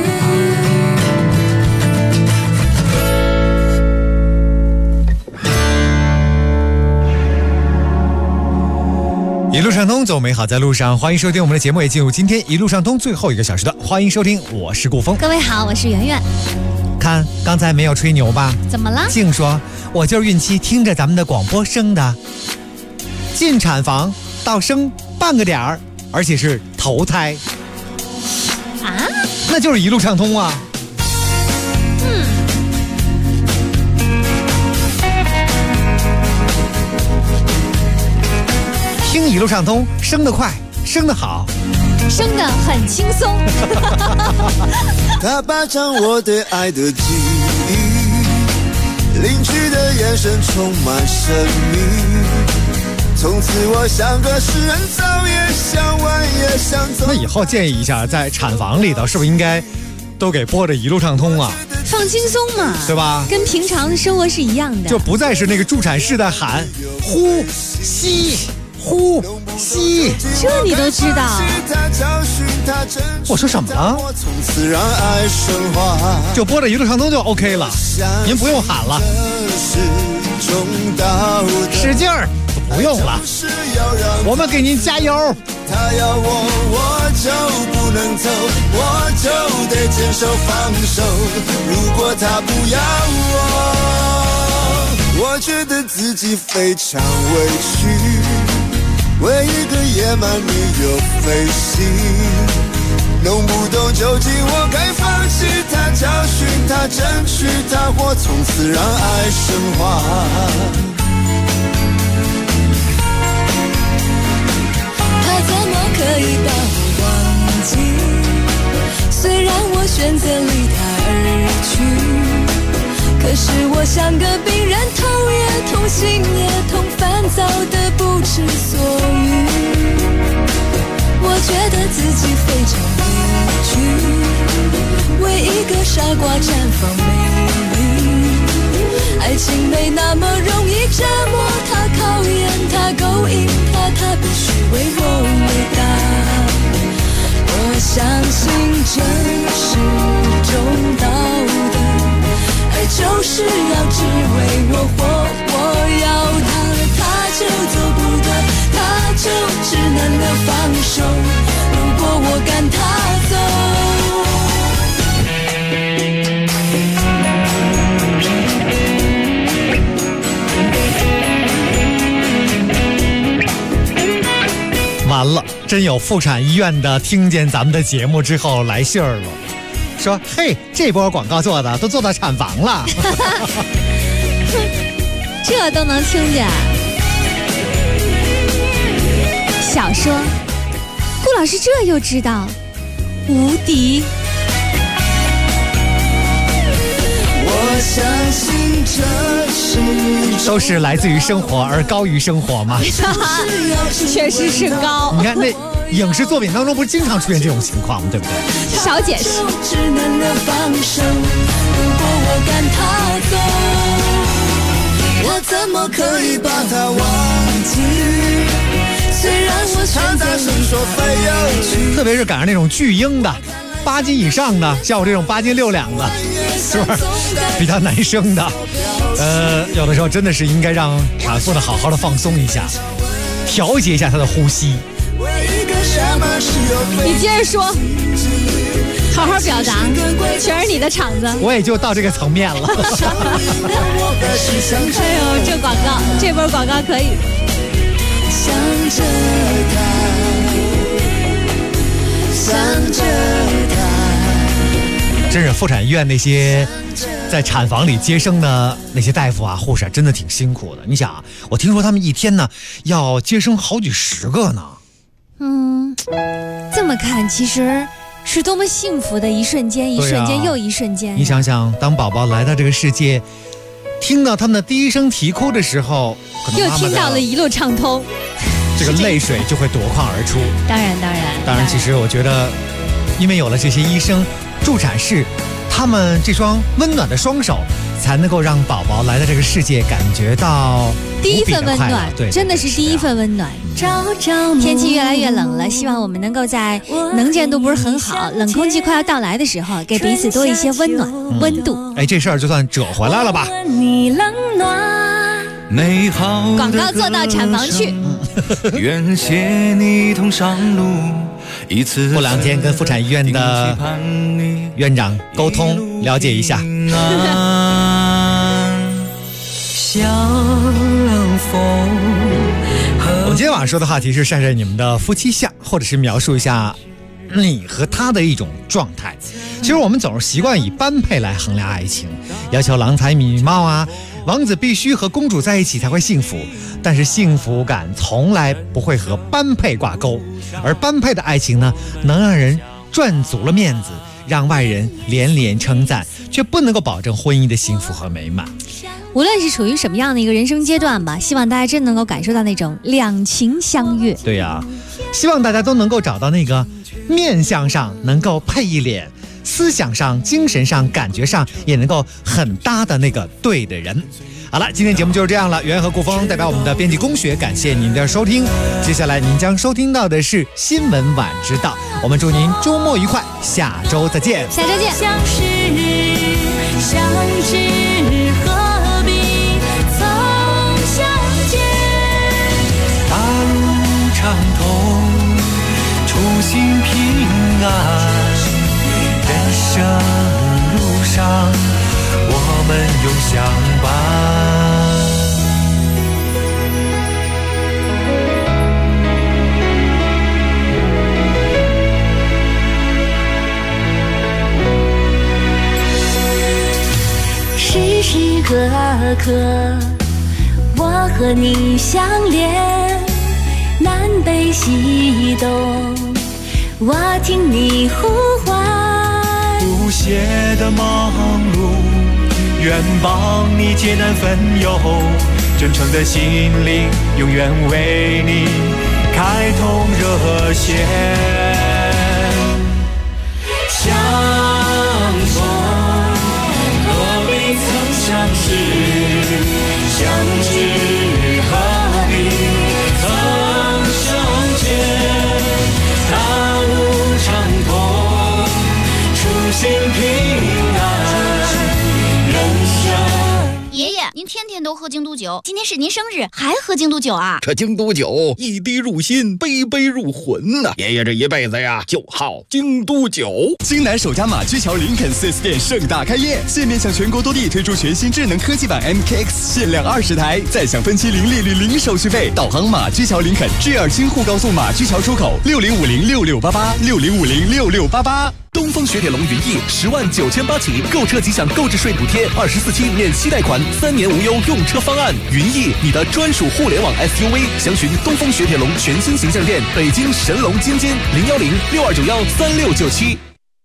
一路畅通，走美好在路上。欢迎收听我们的节目，也进入今天一路畅通最后一个小时的。欢迎收听，我是顾峰。 各位好，我是圆圆。 看，刚才没有吹牛吧？ 怎么了？ 净说，我就是孕期听着咱们的广播生的。进产房到生半个点儿，而且是头胎啊， 那就是一路畅通啊。听一路畅通，生得快，生得好， 生得很轻松。 他霸占我对爱的记忆，领取的眼神充满神秘。从此我像个诗人，早也想晚也想走。 那以后建议一下，在产房里头是不是应该都给播着一路畅通啊？ 放轻松嘛， 对吧？ 跟平常的生活是一样的， 就不再是那个助产士的喊呼吸呼吸， 这你都知道。 我说什么了？就播着一路畅通就 OK 了，您不用喊了，使劲儿。不用了，我们给您加油。 他要我就不能走，我就得坚守放手。如果他不要我觉得自己非常委屈，为一个野蛮女友费心。弄不懂究竟我该放弃他，教训他，争取他，或从此让爱升华。 怎么可以把我忘记？虽然我选择离他而去，可是我像个病人，头也痛，心也痛，烦躁的不知所云。我觉得自己非常委屈，为一个傻瓜绽放美丽。爱情没那么容易折磨他，考验他，勾引他，他必须为我伟大。我相信这是种道德，爱就是要只为我活。我要他，他就做不得，他就只能够放手。如果我赶他走， 完了，真有妇产医院的听见咱们的节目之后来信儿了，说嘿，这波广告做的都做到产房了。 这都能听见。小说顾老师这又知道无敌。 我相信这是都是来自于生活而高于生活嘛。 确实是高。 你看那影视作品当中不是经常出现这种情况吗？对不对？ 少解释。 只能够放手，如果我赶他走，我怎么可以把他忘记？虽然我选择说非要去， 特别是赶上那种巨婴的8斤以上的，像我这种8斤6两的，是不是比较难生的？有的时候真的是应该让产妇呢好好的放松一下。 调节一下他的呼吸。 你接着说，好好表达，全是你的场子。 我也就到这个层面了。 哎呦，这广告，这波广告可以。 想着他，想着他。 真是妇产医院那些在产房里接生的那些大夫啊、护士啊，真的挺辛苦的。你想，我听说他们一天呢要接生好几10个呢。 这么看，其实是多么幸福的一瞬间，一瞬间又一瞬间。 你想想，当宝宝来到这个世界，听到他们的第一声啼哭的时候，可能又听到了一路畅通， 这个泪水就会夺眶而出。 当然， 其实我觉得，因为有了这些医生、助产士，他们这双温暖的双手，才能够让宝宝来到这个世界感觉到第一份温暖。 对， 真的是第一份温暖。天气越来越冷了，希望我们能够在能见度不是很好、冷空气快要到来的时候，给彼此多一些温暖、温度。 哎，这事儿就算折回来了吧？ 美好广告做到产房去。 愿携你同上路。一次过2天跟妇产医院的院长沟通，了解一下。我们今天晚上说的话题是晒晒你们的夫妻相，或者是描述一下你和他的一种状态。其实我们总是习惯以般配来衡量爱情，要求郎才女貌啊，王子必须和公主在一起才会幸福。但是幸福感从来不会和般配挂钩，而般配的爱情呢，能让人赚足了面子，让外人连连称赞，却不能够保证婚姻的幸福和美满。 无论是处于什么样的一个人生阶段吧，希望大家真能够感受到那种两情相悦。 对呀，希望大家都能够找到那个面相上能够配一脸，思想上、精神上、感觉上也能够很搭的那个对的人。好了，今天节目就是这样了。袁和顾峰代表我们的编辑龚学，感谢您的收听。接下来您将收听到的是新闻晚知道。我们祝您周末愉快，下周再见。 下周见。 相识相知何必曾相见， 大路畅通，初心平安，人生路上我们永相伴。 时时刻刻我和你相连，南北西东我听你呼唤， 不懈的忙碌，愿帮你解难分忧，真诚的心灵永远为你开通热线。相逢何必曾相识，相知何必曾相见，大路畅通，初心平安，人生。 爷爷，您天天都喝京都酒，今天是您生日，还喝京都酒啊？ 这京都酒一滴入心，杯杯入魂呐！爷爷这一辈子呀，就好京都酒。 京南首家马驹桥林肯 4S 店盛大开业，现面向全国多地推出全新智能科技版 MKX， 限量20台，再享分期零利率、零手续费。导航马驹桥林肯 G2 京沪高速马驹桥出口60506688，60506688。东风雪铁龙云翼10.98万起，购车即享购置税补贴，24期免息贷款，3年无忧用车方案。云翼，你的专属互联网 SUV， 详询东风雪铁龙全新形象店，北京神龙津津01062913697。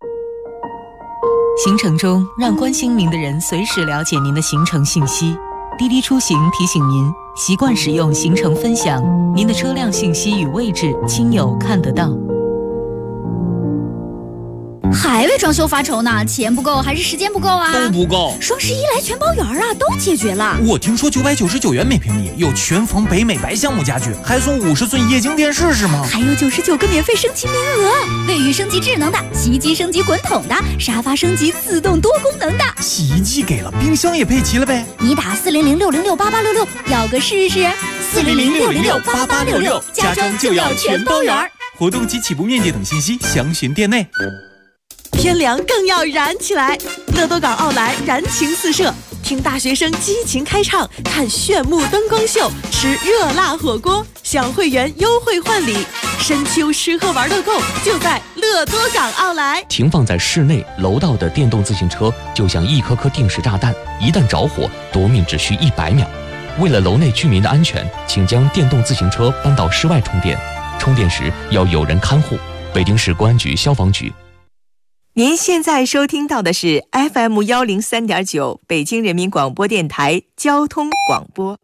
行程中，让关心您的人随时了解您的行程信息。滴滴出行提醒您，习惯使用行程分享，您的车辆信息与位置亲友看得到。 还为装修发愁呢？钱不够还是时间不够啊？ 都不够。 双11来全包圆啊，都解决了。 我听说999元每平米有全房北美白橡木家具，还送50寸液晶电视是吗？ 还有99个免费升级名额，卫浴升级智能的，洗衣机升级滚筒的，沙发升级自动多功能的。 洗衣机给了，冰箱也配齐了呗？ 你打400-606-8866，要个试试。400-606-8866，家装就要全包圆。 活动及起步面积等信息详询店内。 天凉更要燃起来，乐多港奥莱燃情四射，听大学生激情开唱，看炫目灯光秀，吃热辣火锅，享会员优惠换礼，深秋吃喝玩乐购就在乐多港奥莱。 停放在室内楼道的电动自行车就像一颗颗定时炸弹，一旦着火夺命只需100秒。为了楼内居民的安全，请将电动自行车搬到室外充电，充电时要有人看护。北京市公安局消防局。 您现在收听到的是 FM103.9 北京人民广播电台交通广播。